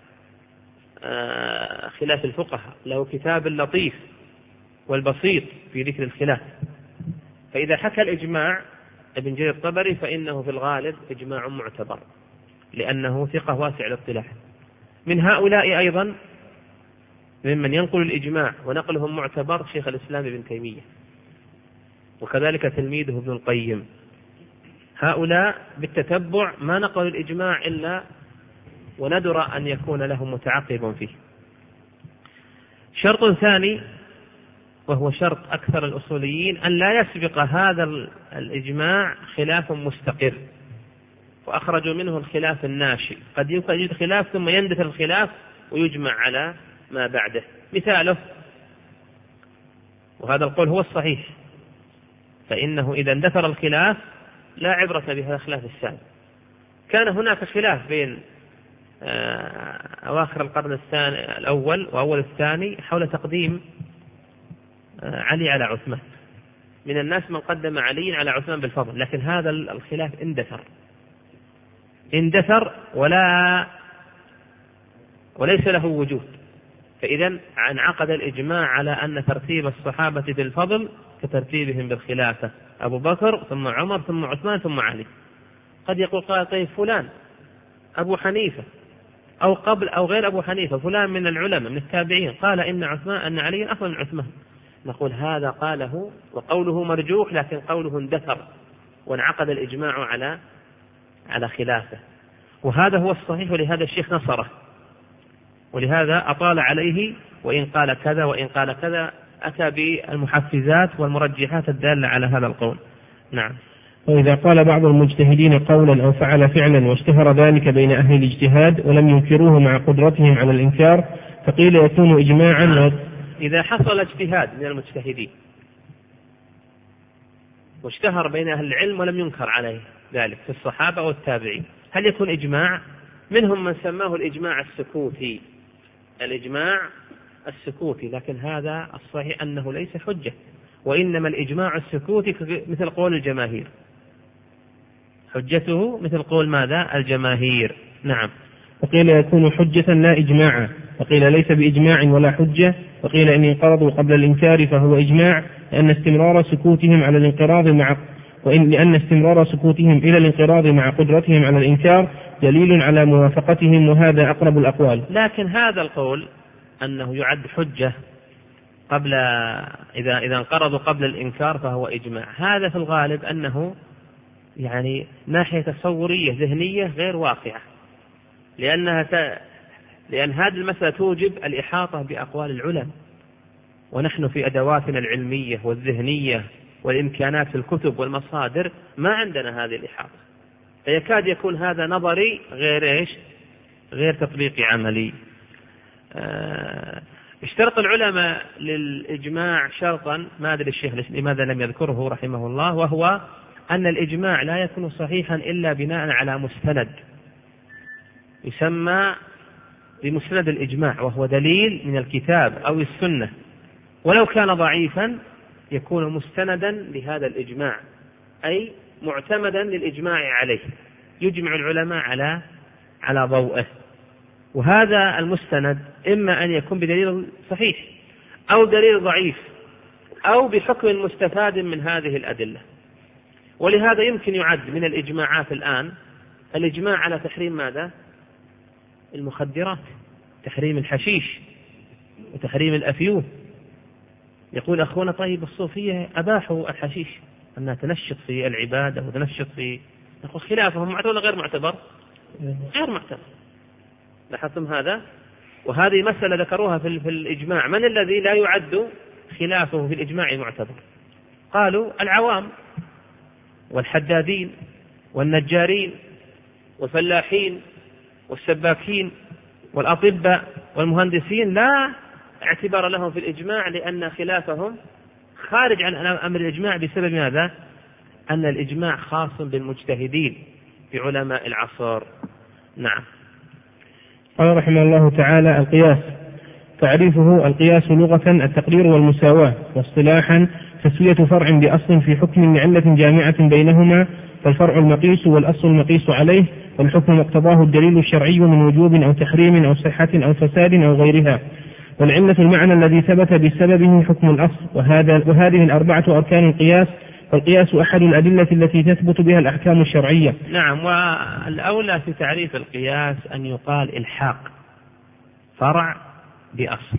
خلاف الفقهاء. له كتاب اللطيف والبسيط في ذكر الخلاف. فإذا حكى الإجماع ابن جرير الطبري فإنه في الغالب إجماع معتبر، لأنه ثقة واسع الاطلاع. من هؤلاء أيضا ممن ينقل الإجماع ونقلهم معتبر شيخ الإسلام ابن تيمية، وكذلك تلميذه ابن القيم. هؤلاء بالتتبع ما نقل الإجماع إلا وندر أن يكون لهم متعقب فيه. شرط ثاني، وهو شرط أكثر الأصوليين، أن لا يسبق هذا الإجماع خلاف مستقر، وأخرجوا منه الخلاف الناشئ. قد يوجد خلاف ثم يندثر الخلاف ويجمع على ما بعده. مثاله، وهذا القول هو الصحيح، فإنه إذا اندثر الخلاف لا عبرة بهذا الخلاف السابق. كان هناك خلاف بين أواخر القرن الثاني الأول وأول الثاني حول تقديم علي على عثمان. من الناس من قدم علي على عثمان بالفضل، لكن هذا الخلاف اندثر اندثر ولا وليس له وجود. فإذا انعقد الإجماع على أن ترتيب الصحابة بالفضل كترتيبهم بالخلافة، أبو بكر ثم عمر ثم عثمان ثم علي. قد يقول قال طيب فلان أبو حنيفة أو قبل أو غير أبو حنيفة، فلان من العلماء من التابعين قال إن عثمان أن علي أفضل من عثمان. نقول هذا قاله وقوله مرجوح، لكن قوله اندثر وانعقد الإجماع على على خلافه، وهذا هو الصحيح. ولهذا الشيخ نصره، ولهذا أطال عليه، وإن قال كذا وإن قال كذا أتى بالمحفزات والمرجحات الدالة على هذا القول. نعم. وإذا قال بعض المجتهدين قولا أو فعل فعلا واشتهر ذلك بين أهل الاجتهاد ولم ينكروه مع قدرتهم على الإنكار فقيل يكون إجماعا. إذا حصل اجتهاد من المجتهدين واشتهر بين أهل العلم ولم ينكر عليه ذلك في الصحابة والتابعين، هل يكون إجماع؟ منهم من سماه الإجماع السكوتي، الإجماع السكوتي، لكن هذا الصحيح أنه ليس حجة، وإنما الإجماع السكوتي مثل قول الجماهير، حجته مثل قول ماذا؟ الجماهير. نعم. وقيل يكون حجة لا إجماعا، وقيل ليس بإجماع ولا حجة، وقيل إن انقرضوا قبل الإنكار فهو إجماع، لأن استمرار سكوتهم على الانقراض مع وإن لأن استمرار سكوتهم إلى الانقراض مع قدرتهم على الإنكار دليل على موافقتهم، وهذا أقرب الأقوال. لكن هذا القول أنه يعد حجة قبل إذا إذا انقرضوا قبل الإنكار فهو إجماع، هذا في الغالب أنه يعني ناحية تصورية ذهنية غير واقعة، لأنها ت... لأن هذه المسألة توجب الإحاطة بأقوال العلماء، ونحن في أدواتنا العلمية والذهنية والإمكانات في الكتب والمصادر ما عندنا هذه الإحاطة، فيكاد يكون هذا نظري غير إيش؟ غير تطبيقي عملي. آه... اشترط العلماء للإجماع شرطا ما أدري الشيخ لماذا لم يذكره رحمه الله، وهو أن الإجماع لا يكون صحيحا إلا بناء على مستند يسمى بمستند الإجماع، وهو دليل من الكتاب أو السنة، ولو كان ضعيفا يكون مستندا لهذا الإجماع، أي معتمدا للإجماع عليه، يجمع العلماء على على ضوءه. وهذا المستند إما أن يكون بدليل صحيح أو دليل ضعيف أو بحكم مستفاد من هذه الأدلة. ولهذا يمكن يعد من الإجماعات الآن الإجماع على تحريم ماذا؟ المخدرات، تحريم الحشيش وتحريم الأفيون. يقول أخونا طيب الصوفية أباحوا الحشيش أنها تنشط في العبادة وتنشط في، نقول خلافهم معتبر ولا غير معتبر؟ غير معتبر. لاحظتم هذا؟ وهذه مسألة ذكروها في الإجماع، من الذي لا يعد خلافه في الإجماع معتبر؟ قالوا العوام والحدادين والنجارين والفلاحين والسباكين والأطباء والمهندسين لا اعتبار لهم في الإجماع، لأن خلافهم خارج عن أمر الإجماع بسبب ماذا؟ أن الإجماع خاص بالمجتهدين بعلماء العصر. نعم. قال رحمه الله تعالى: القياس. تعريفه: القياس لغة التقرير والمساواة، واصطلاحا تسوية فرع بأصل في حكم لعلة جامعة بينهما، فالفرع المقيس والأصل المقيس عليه، والحكم مقتضاه الدليل الشرعي من وجوب أو تحريم أو صحة أو فساد أو غيرها، والعلة المعنى الذي ثبت بسببه حكم الأصل. وهذا وهذه الأربعة أركان القياس، والقياس أحد الأدلة التي تثبت بها الأحكام الشرعية. نعم. والأولى في تعريف القياس أن يقال إلحاق فرع بأصل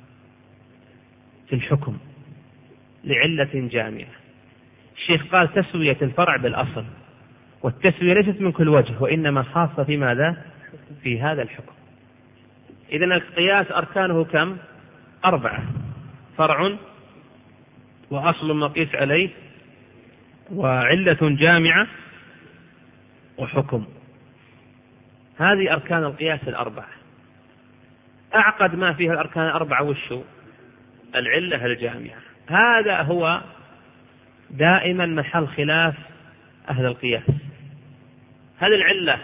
في الحكم لعلة جامعة. الشيخ قال تسوية الفرع بالأصل، والتسوية ليست من كل وجه، وإنما خاصة في ماذا؟ في هذا الحكم. إذن القياس أركانه كم؟ أربعة: فرع، وأصل مقيس عليه، وعلة جامعة، وحكم. هذه أركان القياس الأربعة. أعقد ما فيها الأركان الأربعة وشو؟ العلة الجامعة. هذا هو دائما محل خلاف أهل القياس، هل العلة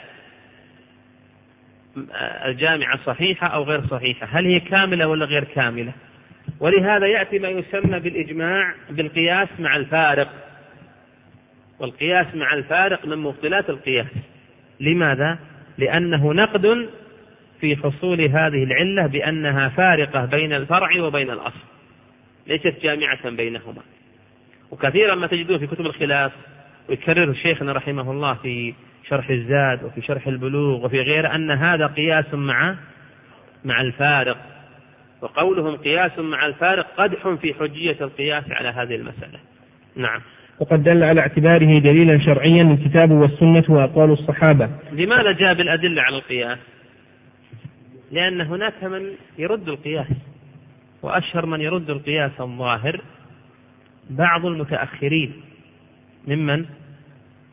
الجامعة صحيحة أو غير صحيحة؟ هل هي كاملة ولا غير كاملة؟ ولهذا يأتي ما يسمى بالإجماع بالقياس مع الفارق، والقياس مع الفارق من مبطلات القياس. لماذا؟ لأنه نقد في حصول هذه العلة بأنها فارقة بين الفرع وبين الأصل، ليست جامعة بينهما. وكثيرا ما تجدون في كتب الخلاف، ويكرره شيخنا رحمه الله في شرح الزاد وفي شرح البلوغ وفي غيره، أن هذا قياس مع مع الفارق، وقولهم قياس مع الفارق قدح في حجية القياس على هذه المسألة. نعم. وقد دل على اعتباره دليلا شرعيا الكتاب والسنة وأقوال الصحابة. لماذا جاب الأدلة على القياس؟ لأن هناك من يرد القياس، وأشهر من يرد القياس الظاهر بعض المتأخرين ممن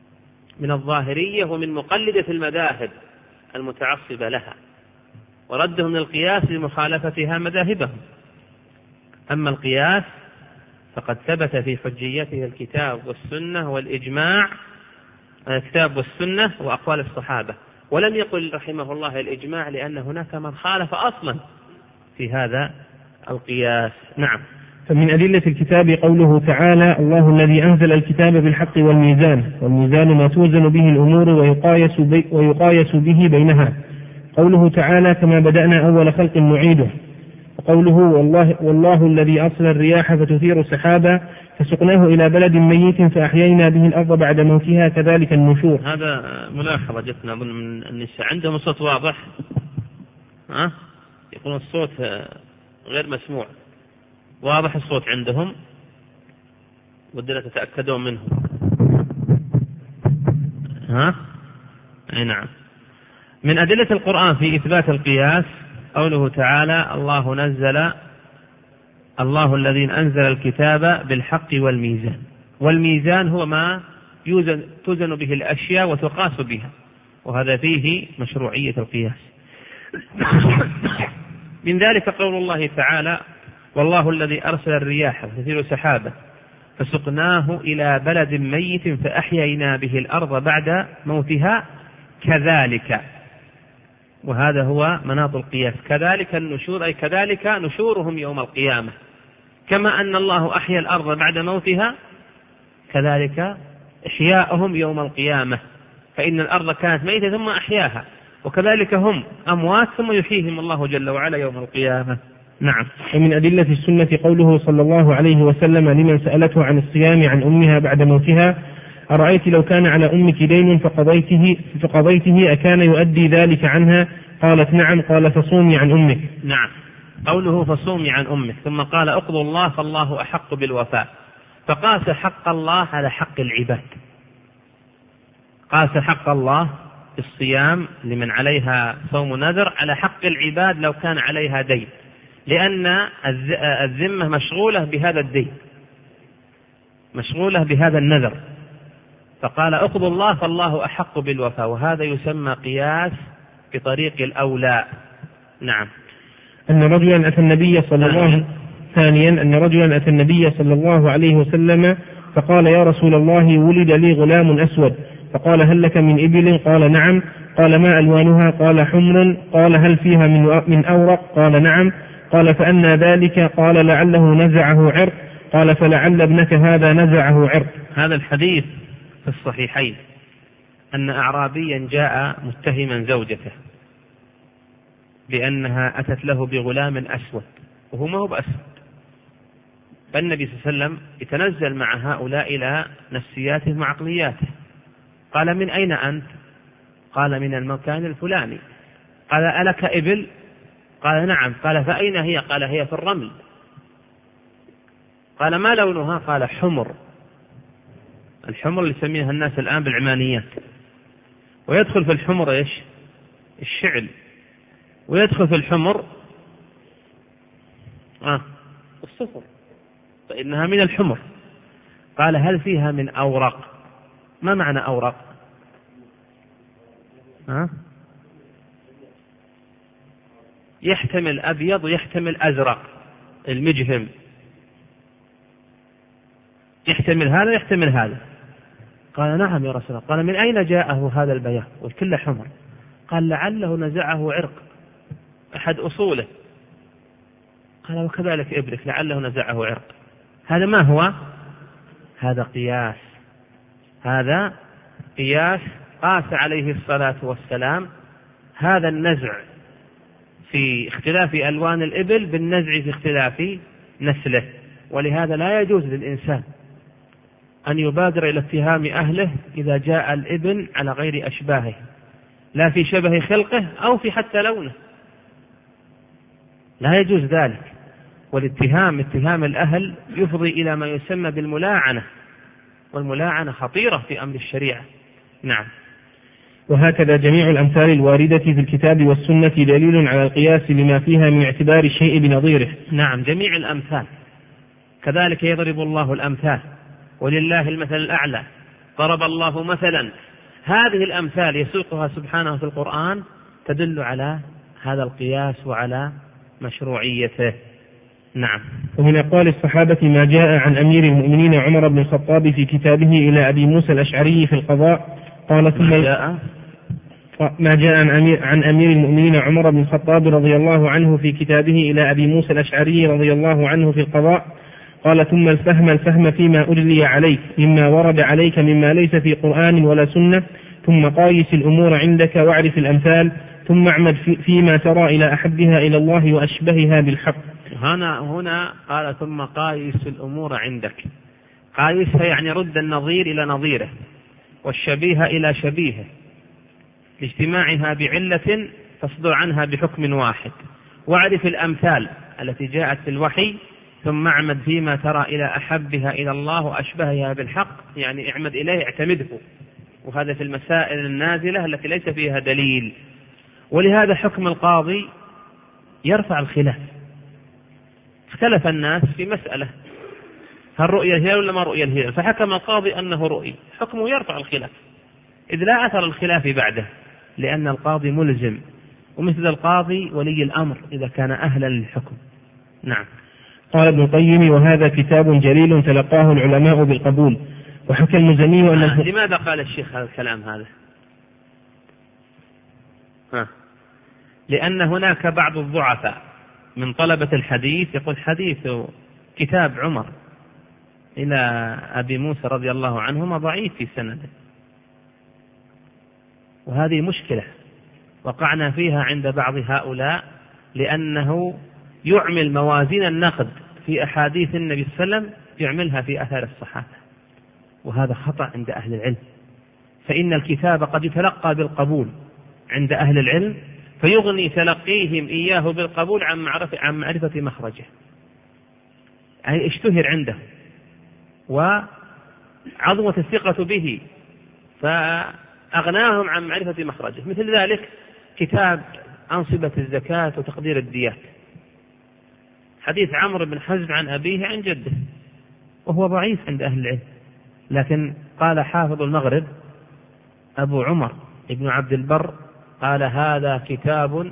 من الظاهرية ومن مقلدة المذاهب المتعصبة لها، وردهم للقياس لمخالفتها مذاهبهم. أما القياس فقد ثبت في حجيته الكتاب والسنة والإجماع، الكتاب والسنة وأقوال الصحابة، ولم يقل رحمه الله الإجماع لأن هناك من خالف أصلا في هذا القياس. نعم. فمن أدلة الكتاب قوله تعالى: الله الذي أنزل الكتاب بالحق والميزان، والميزان ما توزن به الأمور ويقايس, بي ويقايس به بينها. قوله تعالى: كما بدأنا أول خلق نعيده. وقوله: والله, والله الذي أرسل الرياح فتثير سحابا فسقناه إلى بلد ميت فأحيينا به الأرض بعد موتها كذلك النشور. هذا ملاحظة جتنا أظن من النساء، عندهم الصوت واضح، ها؟ يكون الصوت غير مسموع، واضح الصوت عندهم، ودنا تتأكدون منه. ها؟ أي نعم. من أدلة القرآن في إثبات القياس قوله تعالى: الله نزل الله الذي أنزل الكتاب بالحق والميزان. والميزان هو ما يوزن توزن به الأشياء وتقاس بها، وهذا فيه مشروعية القياس. من ذلك قول الله تعالى: والله الذي أرسل الرياح فتثير سحابا فسقناه إلى بلد ميت فأحيينا به الأرض بعد موتها كذلك. وهذا هو مناط القياس، كذلك النشور، أي كذلك نشورهم يوم القيامة، كما أن الله أحيا الأرض بعد موتها كذلك إحياءهم يوم القيامة، فإن الأرض كانت ميتة ثم أحياها، وكذلك هم أموات ثم يحييهم الله جل وعلا يوم القيامة. نعم. ومن أدلة السنة قوله صلى الله عليه وسلم لمن سألته عن الصيام عن أمها بعد موتها: أرأيت لو كان على أمك دين فقضيته, فقضيته أكان يؤدي ذلك عنها؟ قالت: نعم. قال: فصومي عن أمك. نعم. قوله فصومي عن أمك، ثم قال: اقضوا الله فالله أحق بالوفاء، فقاس حق الله على حق العباد، قاس حق الله الصيام لمن عليها صوم نذر على حق العباد لو كان عليها دين، لأن الذمة مشغولة بهذا الدين، مشغولة بهذا النذر، فقال: اقضوا الله فالله أحق بالوفاء، وهذا يسمى قياس بطريق الأولى. نعم. أن رجلا أتى النبي صلى الله ثانيا أن رجلا أتى النبي صلى الله عليه وسلم فقال: يا رسول الله، ولد لي غلام أسود. فقال: هل لك من إبل؟ قال: نعم. قال: ما ألوانها؟ قال: حمر. قال: هل فيها من أورق؟ قال: نعم. قال: فأنى ذلك؟ قال: لعله نزعه عرق. قال: فلعل ابنك هذا نزعه عرق. هذا الحديث في الصحيحين أن أعرابيا جاء متهما زوجته بأنها أتت له بغلام أسود وهو ما هو بأسود، فالنبي صلى الله عليه وسلم يتنزل مع هؤلاء إلى نفسياتهم وعقلياتهم. قال: من أين أنت؟ قال: من المكان الفلاني. قال: ألك إبل؟ قال: نعم. قال: فأين هي؟ قال: هي في الرمل. قال: ما لونها؟ قال: حمر. الحمر اللي يسميها الناس الآن بالعمانيات، ويدخل في الحمر إيش؟ الشعل، ويدخل في الحمر آه الصفر، فإنها من الحمر. قال: هل فيها من أورق؟ ما معنى أورق؟ آه؟ يحتمل أبيض ويحتمل أزرق، المجهم يحتمل هذا ويحتمل هذا. قال: نعم يا رسول الله. قال: من أين جاءه هذا البياض والكل حمر؟ قال: لعله نزعه عرق، أحد أصوله. قال: وكذلك إبرك لعله نزعه عرق. هذا ما هو؟ هذا قياس، هذا قياس قاس عليه الصلاة والسلام هذا النزع في اختلاف ألوان الإبل بالنزع في اختلاف نسله. ولهذا لا يجوز للإنسان أن يبادر إلى اتهام أهله إذا جاء الابن على غير أشباهه، لا في شبه خلقه أو في حتى لونه، لا يجوز ذلك. والاتهام اتهام الأهل يفضي إلى ما يسمى بالملاعنة، والملاعنة خطيرة في أمر الشريعة. نعم. وهكذا جميع الأمثال الواردة في الكتاب والسنة دليل على القياس لما فيها من اعتبار الشيء بنظيره. نعم، جميع الأمثال كذلك يضرب الله الأمثال ولله المثل الأعلى. ضرب الله مثلا هذه الأمثال يسوقها سبحانه في القرآن تدل على هذا القياس وعلى مشروعيته. نعم. ومن أقوال الصحابة ما جاء عن أمير المؤمنين عمر بن الخطاب في كتابه إلى أبي موسى الأشعري في القضاء قال ثم ما جاء ما جاء عن أمير, عن أمير المؤمنين عمر بن الخطاب رضي الله عنه في كتابه إلى أبي موسى الأشعري رضي الله عنه في القضاء قال ثم الفهم الفهم فيما أجلي عليك مما ورد عليك مما ليس في قرآن ولا سنة ثم قايس الأمور عندك واعرف الأمثال ثم اعمد في فيما ترى إلى أحبها إلى الله وأشبهها بالحق. هنا هنا قال ثم قايس الأمور عندك. قايسها يعني رد النظير إلى نظيره والشبيه إلى شبيهه لاجتماعها بعلة تصدر عنها بحكم واحد. واعرف الأمثال التي جاءت في الوحي ثم اعمد فيما ترى إلى أحبها إلى الله وأشبهها بالحق، يعني اعمد إليه اعتمده، وهذا في المسائل النازلة التي ليس فيها دليل. ولهذا حكم القاضي يرفع الخلاف. اختلف الناس في مسألة هل رؤية الهلال ولا ما رؤية الهلال، فحكم القاضي أنه رؤي، حكمه يرفع الخلاف إذ لا أثر الخلاف بعده لأن القاضي ملزم، ومثل القاضي ولي الأمر إذا كان أهلا للحكم. نعم. قال ابن القيم وهذا كتاب جليل تلقاه العلماء بالقبول. وحكى المزني أن آه. لماذا قال الشيخ هذا الكلام هذا؟ ها. لأن هناك بعض الضعفاء من طلبة الحديث يقول حديث كتاب عمر إلى أبي موسى رضي الله عنهما ضعيف في سنده، وهذه مشكلة وقعنا فيها عند بعض هؤلاء لأنه يعمل موازين النقد في أحاديث النبي صلى الله عليه وسلم يعملها في أثر الصحابة، وهذا خطأ عند أهل العلم. فإن الكتاب قد يتلقى بالقبول عند أهل العلم فيغني تلقيهم إياه بالقبول عن معرفة, عن معرفة مخرجه، أي اشتهر عنده وعظمت الثقة به فأغناهم عن معرفة مخرجه. مثل ذلك كتاب أنصبة الزكاة وتقدير الديات، حديث عمرو بن حزم عن أبيه عن جده، وهو ضعيف عند أهل العلم، لكن قال حافظ المغرب أبو عمر ابن عبد البر قال هذا كتاب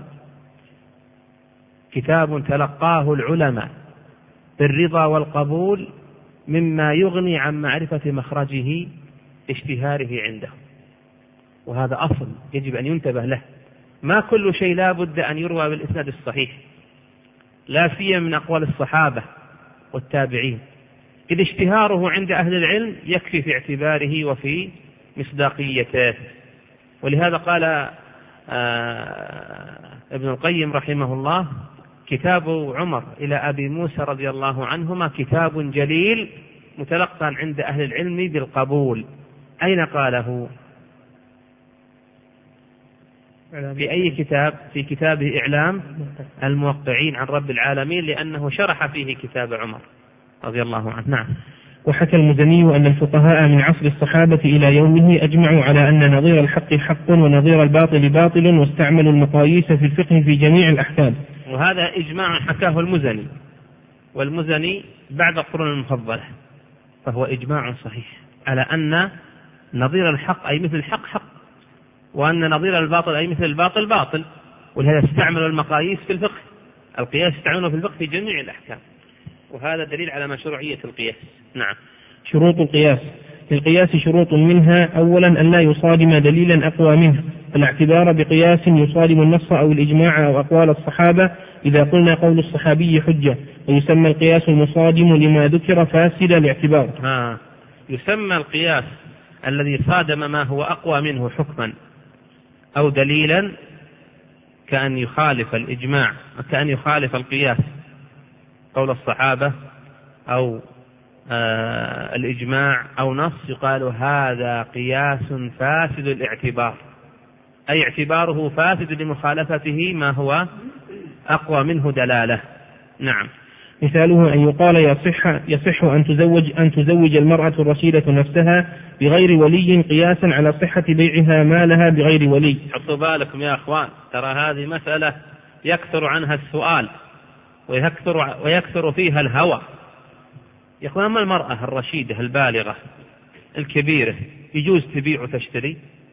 كتاب تلقاه العلماء بالرضا والقبول مما يغني عن معرفة مخرجه اشتهاره عنده. وهذا أصل يجب أن ينتبه له، ما كل شيء لا بد أن يروى بالإسناد الصحيح، لا سيما من أقوال الصحابة والتابعين، إذ اشتهاره عند أهل العلم يكفي في اعتباره وفي مصداقيته. ولهذا قال آه ابن القيم رحمه الله كتاب عمر إلى أبي موسى رضي الله عنهما كتاب جليل متلقى عند أهل العلم بالقبول. أين قاله؟ في أي كتاب؟ في كتابه إعلام الموقعين عن رب العالمين، لأنه شرح فيه كتاب عمر رضي الله عنه. نعم. وحكى المزني أن الفقهاء من عصر الصحابة إلى يومه أجمعوا على أن نظير الحق حق ونظير الباطل باطل، واستعملوا المقاييس في الفقه في جميع الأحكام. وهذا إجماع حكاه المزني، والمزني بعد القرون المفضلة، فهو إجماع صحيح على أن نظير الحق أي مثل الحق حق، وأن نظير الباطل أي مثل الباطل باطل. ولهذا استعملوا المقاييس في الفقه، القياس استعملوا في الفقه في جميع الأحكام، وهذا دليل على مشروعية القياس. نعم. شروط القياس. للقياس شروط منها أولا أن لا يصادم دليلا أقوى منه، الاعتبار بقياس يصادم النص أو الإجماع أو أقوال الصحابة إذا قلنا قول الصحابي حجة، ويسمى القياس المصادم لما ذكر فاسد الاعتبار. ها. يسمى القياس الذي صادم ما هو أقوى منه حكما أو دليلا كأن يخالف الإجماع، كأن يخالف القياس قول الصحابة أو آه الإجماع أو نص، يقال هذا قياس فاسد الاعتبار، أي اعتباره فاسد لمخالفته ما هو أقوى منه دلالة. نعم. مثاله أن يقال يصح, يصح أن تزوج, أن تزوج المرأة الرشيدة نفسها بغير ولي قياسا على صحة بيعها مالها بغير ولي. حطوا بالكم يا أخوان، ترى هذه مسألة يكثر عنها السؤال ويكثر, ويكثر فيها الهوى. يا أخوان، ما المرأة الرشيدة البالغة الكبيرة يجوز تبيع وتشتري؟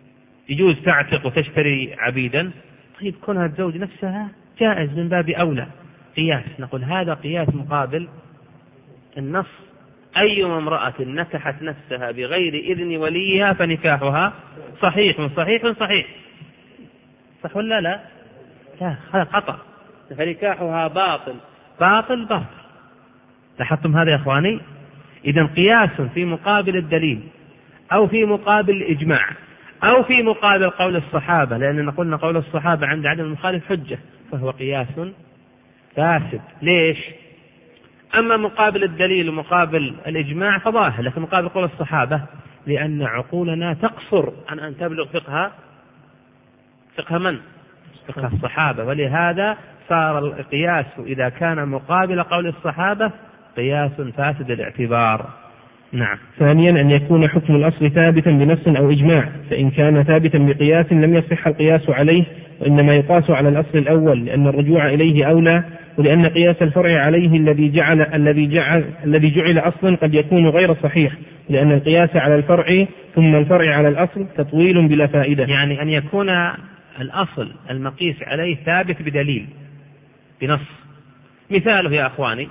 يجوز تعتق وتشتري عبيدا، طيب كونها الزوج نفسها جائز من باب أولى قياس. نقول هذا قياس مقابل النص: أيما امرأة نكحت نفسها بغير إذن وليها فنكاحها صحيح صحيح صحيح. صح ولا لا؟ لا، هذا خطأ، فنكاحها باطل باطل باطل. لاحظتم هذا يا أخواني؟ إذن قياس في مقابل الدليل أو في مقابل الإجماع أو في مقابل قول الصحابة، لأننا قلنا قول الصحابة عند عدم المخالف حجة، فهو قياس فاسد. ليش؟ أما مقابل الدليل ومقابل الإجماع فظاهر، لكن مقابل قول الصحابة لأن عقولنا تقصر عن أن تبلغ فقه فقه من؟ فقه الصحابة، ولهذا صار القياس إذا كان مقابل قول الصحابة قياس فاسد الاعتبار. نعم. ثانيا أن يكون حكم الأصل ثابتا بنص أو إجماع، فإن كان ثابتا بقياس لم يصح القياس عليه، وإنما يقاس على الأصل الأول لأن الرجوع إليه أولى، ولأن قياس الفرع عليه الذي جعل الذي جعل الذي جعل أصلا قد يكون غير صحيح، لأن القياس على الفرع ثم الفرع على الأصل تطويل بلا فائدة. يعني أن يكون الأصل المقيس عليه ثابت بدليل بنص. مثاله يا أخواني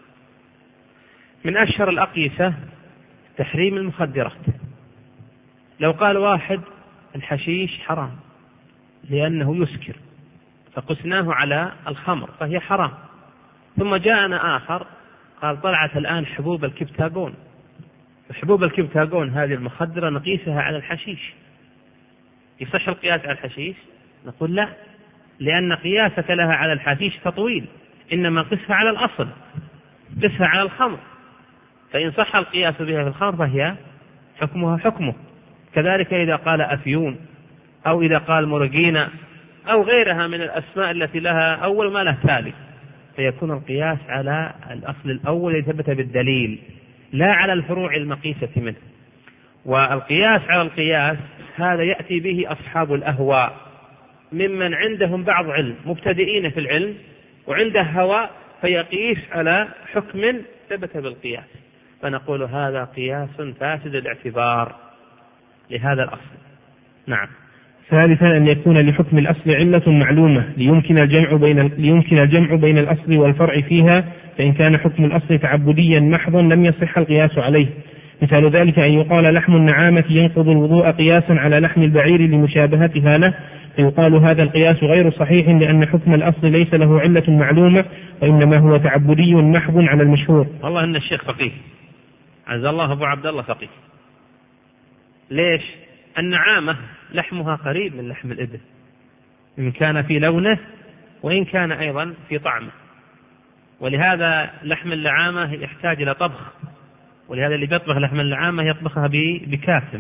من أشهر الأقيسة تحريم المخدرات. لو قال واحد الحشيش حرام لأنه يسكر فقسناه على الخمر فهي حرام، ثم جاءنا آخر قال طلعت الآن حبوب الكبتاغون، حبوب الكبتاغون هذه المخدرة نقيسها على الحشيش، يصح القياس على الحشيش؟ نقول لا، لأن قياسك لها على الحشيش تطويل، إنما قسها على الأصل، قسها على الخمر، فإن صح القياس بها في الخمر فهي حكمها حكمه. كذلك إذا قال أفيون أو إذا قال مرقينة أو غيرها من الأسماء التي لها أول ما له ثالث، فيكون القياس على الأصل الأول يثبت بالدليل لا على الفروع المقيسة منه. والقياس على القياس هذا يأتي به أصحاب الأهواء ممن عندهم بعض علم، مبتدئين في العلم وعنده هوى، فيقيس على حكم ثبت بالقياس، فنقول هذا قياس فاسد الاعتبار لهذا الأصل. نعم. ثالثا أن يكون لحكم الأصل علة معلومة ليمكن الجمع بين ليمكن الجمع بين الأصل والفرع فيها، فإن كان حكم الأصل تعبديا محضا لم يصح القياس عليه. مثال ذلك أن يقال لحم النعامة ينقض الوضوء قياسا على لحم البعير لمشابهتها له، فيقال هذا القياس غير صحيح لأن حكم الأصل ليس له علة معلومة، وإنما هو تعبدي محض على المشهور. والله إن الشيخ فقيه عز الله أبو عبد الله فقيه. ليش؟ النعامة لحمها قريب من لحم الإبل إن كان في لونه وإن كان أيضا في طعمه، ولهذا لحم اللعامة يحتاج إلى طبخ، ولهذا اللي بيطبخ لحم اللعامة يطبخها بكاسم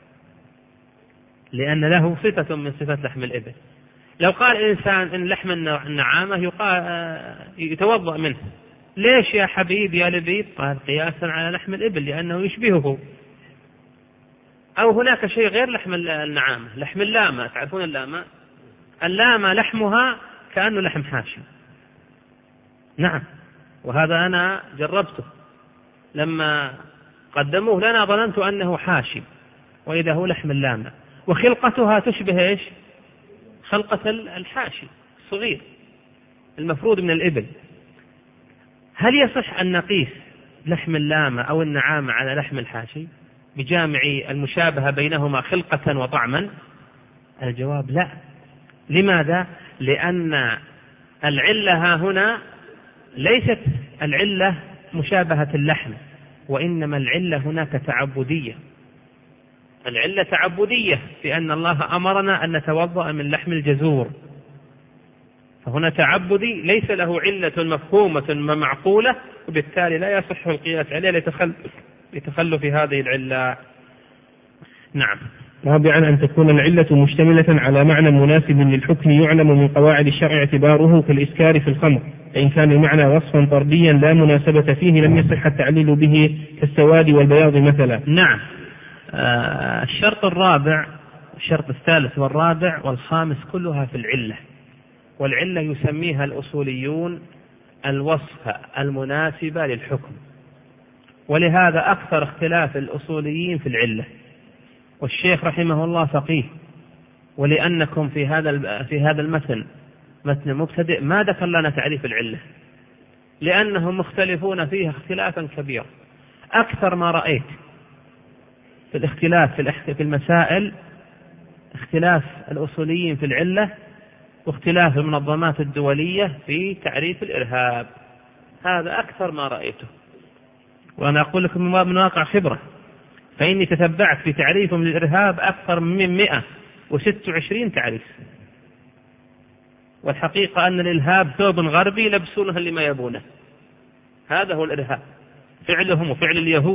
لأن له صفة من صفات لحم الإبل. لو قال إنسان إن لحم النعامة يتوضأ منه، ليش يا حبيب يا لبيب؟ قال قياسا على لحم الإبل لأنه يشبهه. أو هناك شيء غير لحم النعامة، لحم اللامة، تعرفون اللامة؟ اللامة لحمها كأنه لحم حاشي. نعم، وهذا أنا جربته لما قدموه لنا ظننت أنه حاشي وإذا هو لحم اللامة، وخلقتها تشبه إيش؟ خلقة الحاشي الصغير المفروض من الإبل. هل يصح أن نقيس لحم اللامة أو النعامة على لحم الحاشي بجامع المشابهة بينهما خلقة وطعما؟ الجواب لا. لماذا؟ لأن العلة هنا ليست العلة مشابهة اللحم، وإنما العلة هناك تعبدية. العلة تعبدية في أن الله أمرنا أن نتوضأ من لحم الجزور، فهنا تعبدي ليس له علة مفهومة ومعقولة، وبالتالي لا يصح القياس عليه لتخلف هذه العلة. نعم. رابعا أن تكون العلة مشتملة على معنى مناسب للحكم يعلم من قواعد الشرع اعتباره كالإسكار في الخمر، فإن كان المعنى وصفا طرديا لا مناسبة فيه لم يصح التعليل به كالسواد والبياض مثلا. نعم. آه الشرط الرابع، الشرط الثالث والرابع والخامس كلها في العلة، والعلة يسميها الأصوليون الوصف المناسبة للحكم، ولهذا أكثر اختلاف الأصوليين في العلة. والشيخ رحمه الله فقيه ولأنكم في هذا في هذا المتن متن مبتدئ ما ذكر لنا تعريف العلة، لأنهم مختلفون فيها اختلافا كبيرا. أكثر ما رأيت في الاختلاف في المسائل اختلاف الأصوليين في العلة واختلاف المنظمات الدولية في تعريف الإرهاب، هذا أكثر ما رأيته، وأنا أقول لكم من واقع خبرة، فإني تتبعت في تعريفهم للإرهاب أكثر من مئة وستة وعشرين تعريف، والحقيقة أن الإرهاب ثوب غربي يلبسونه لما يبونه، هذا هو الإرهاب، فعلهم وفعل اليهود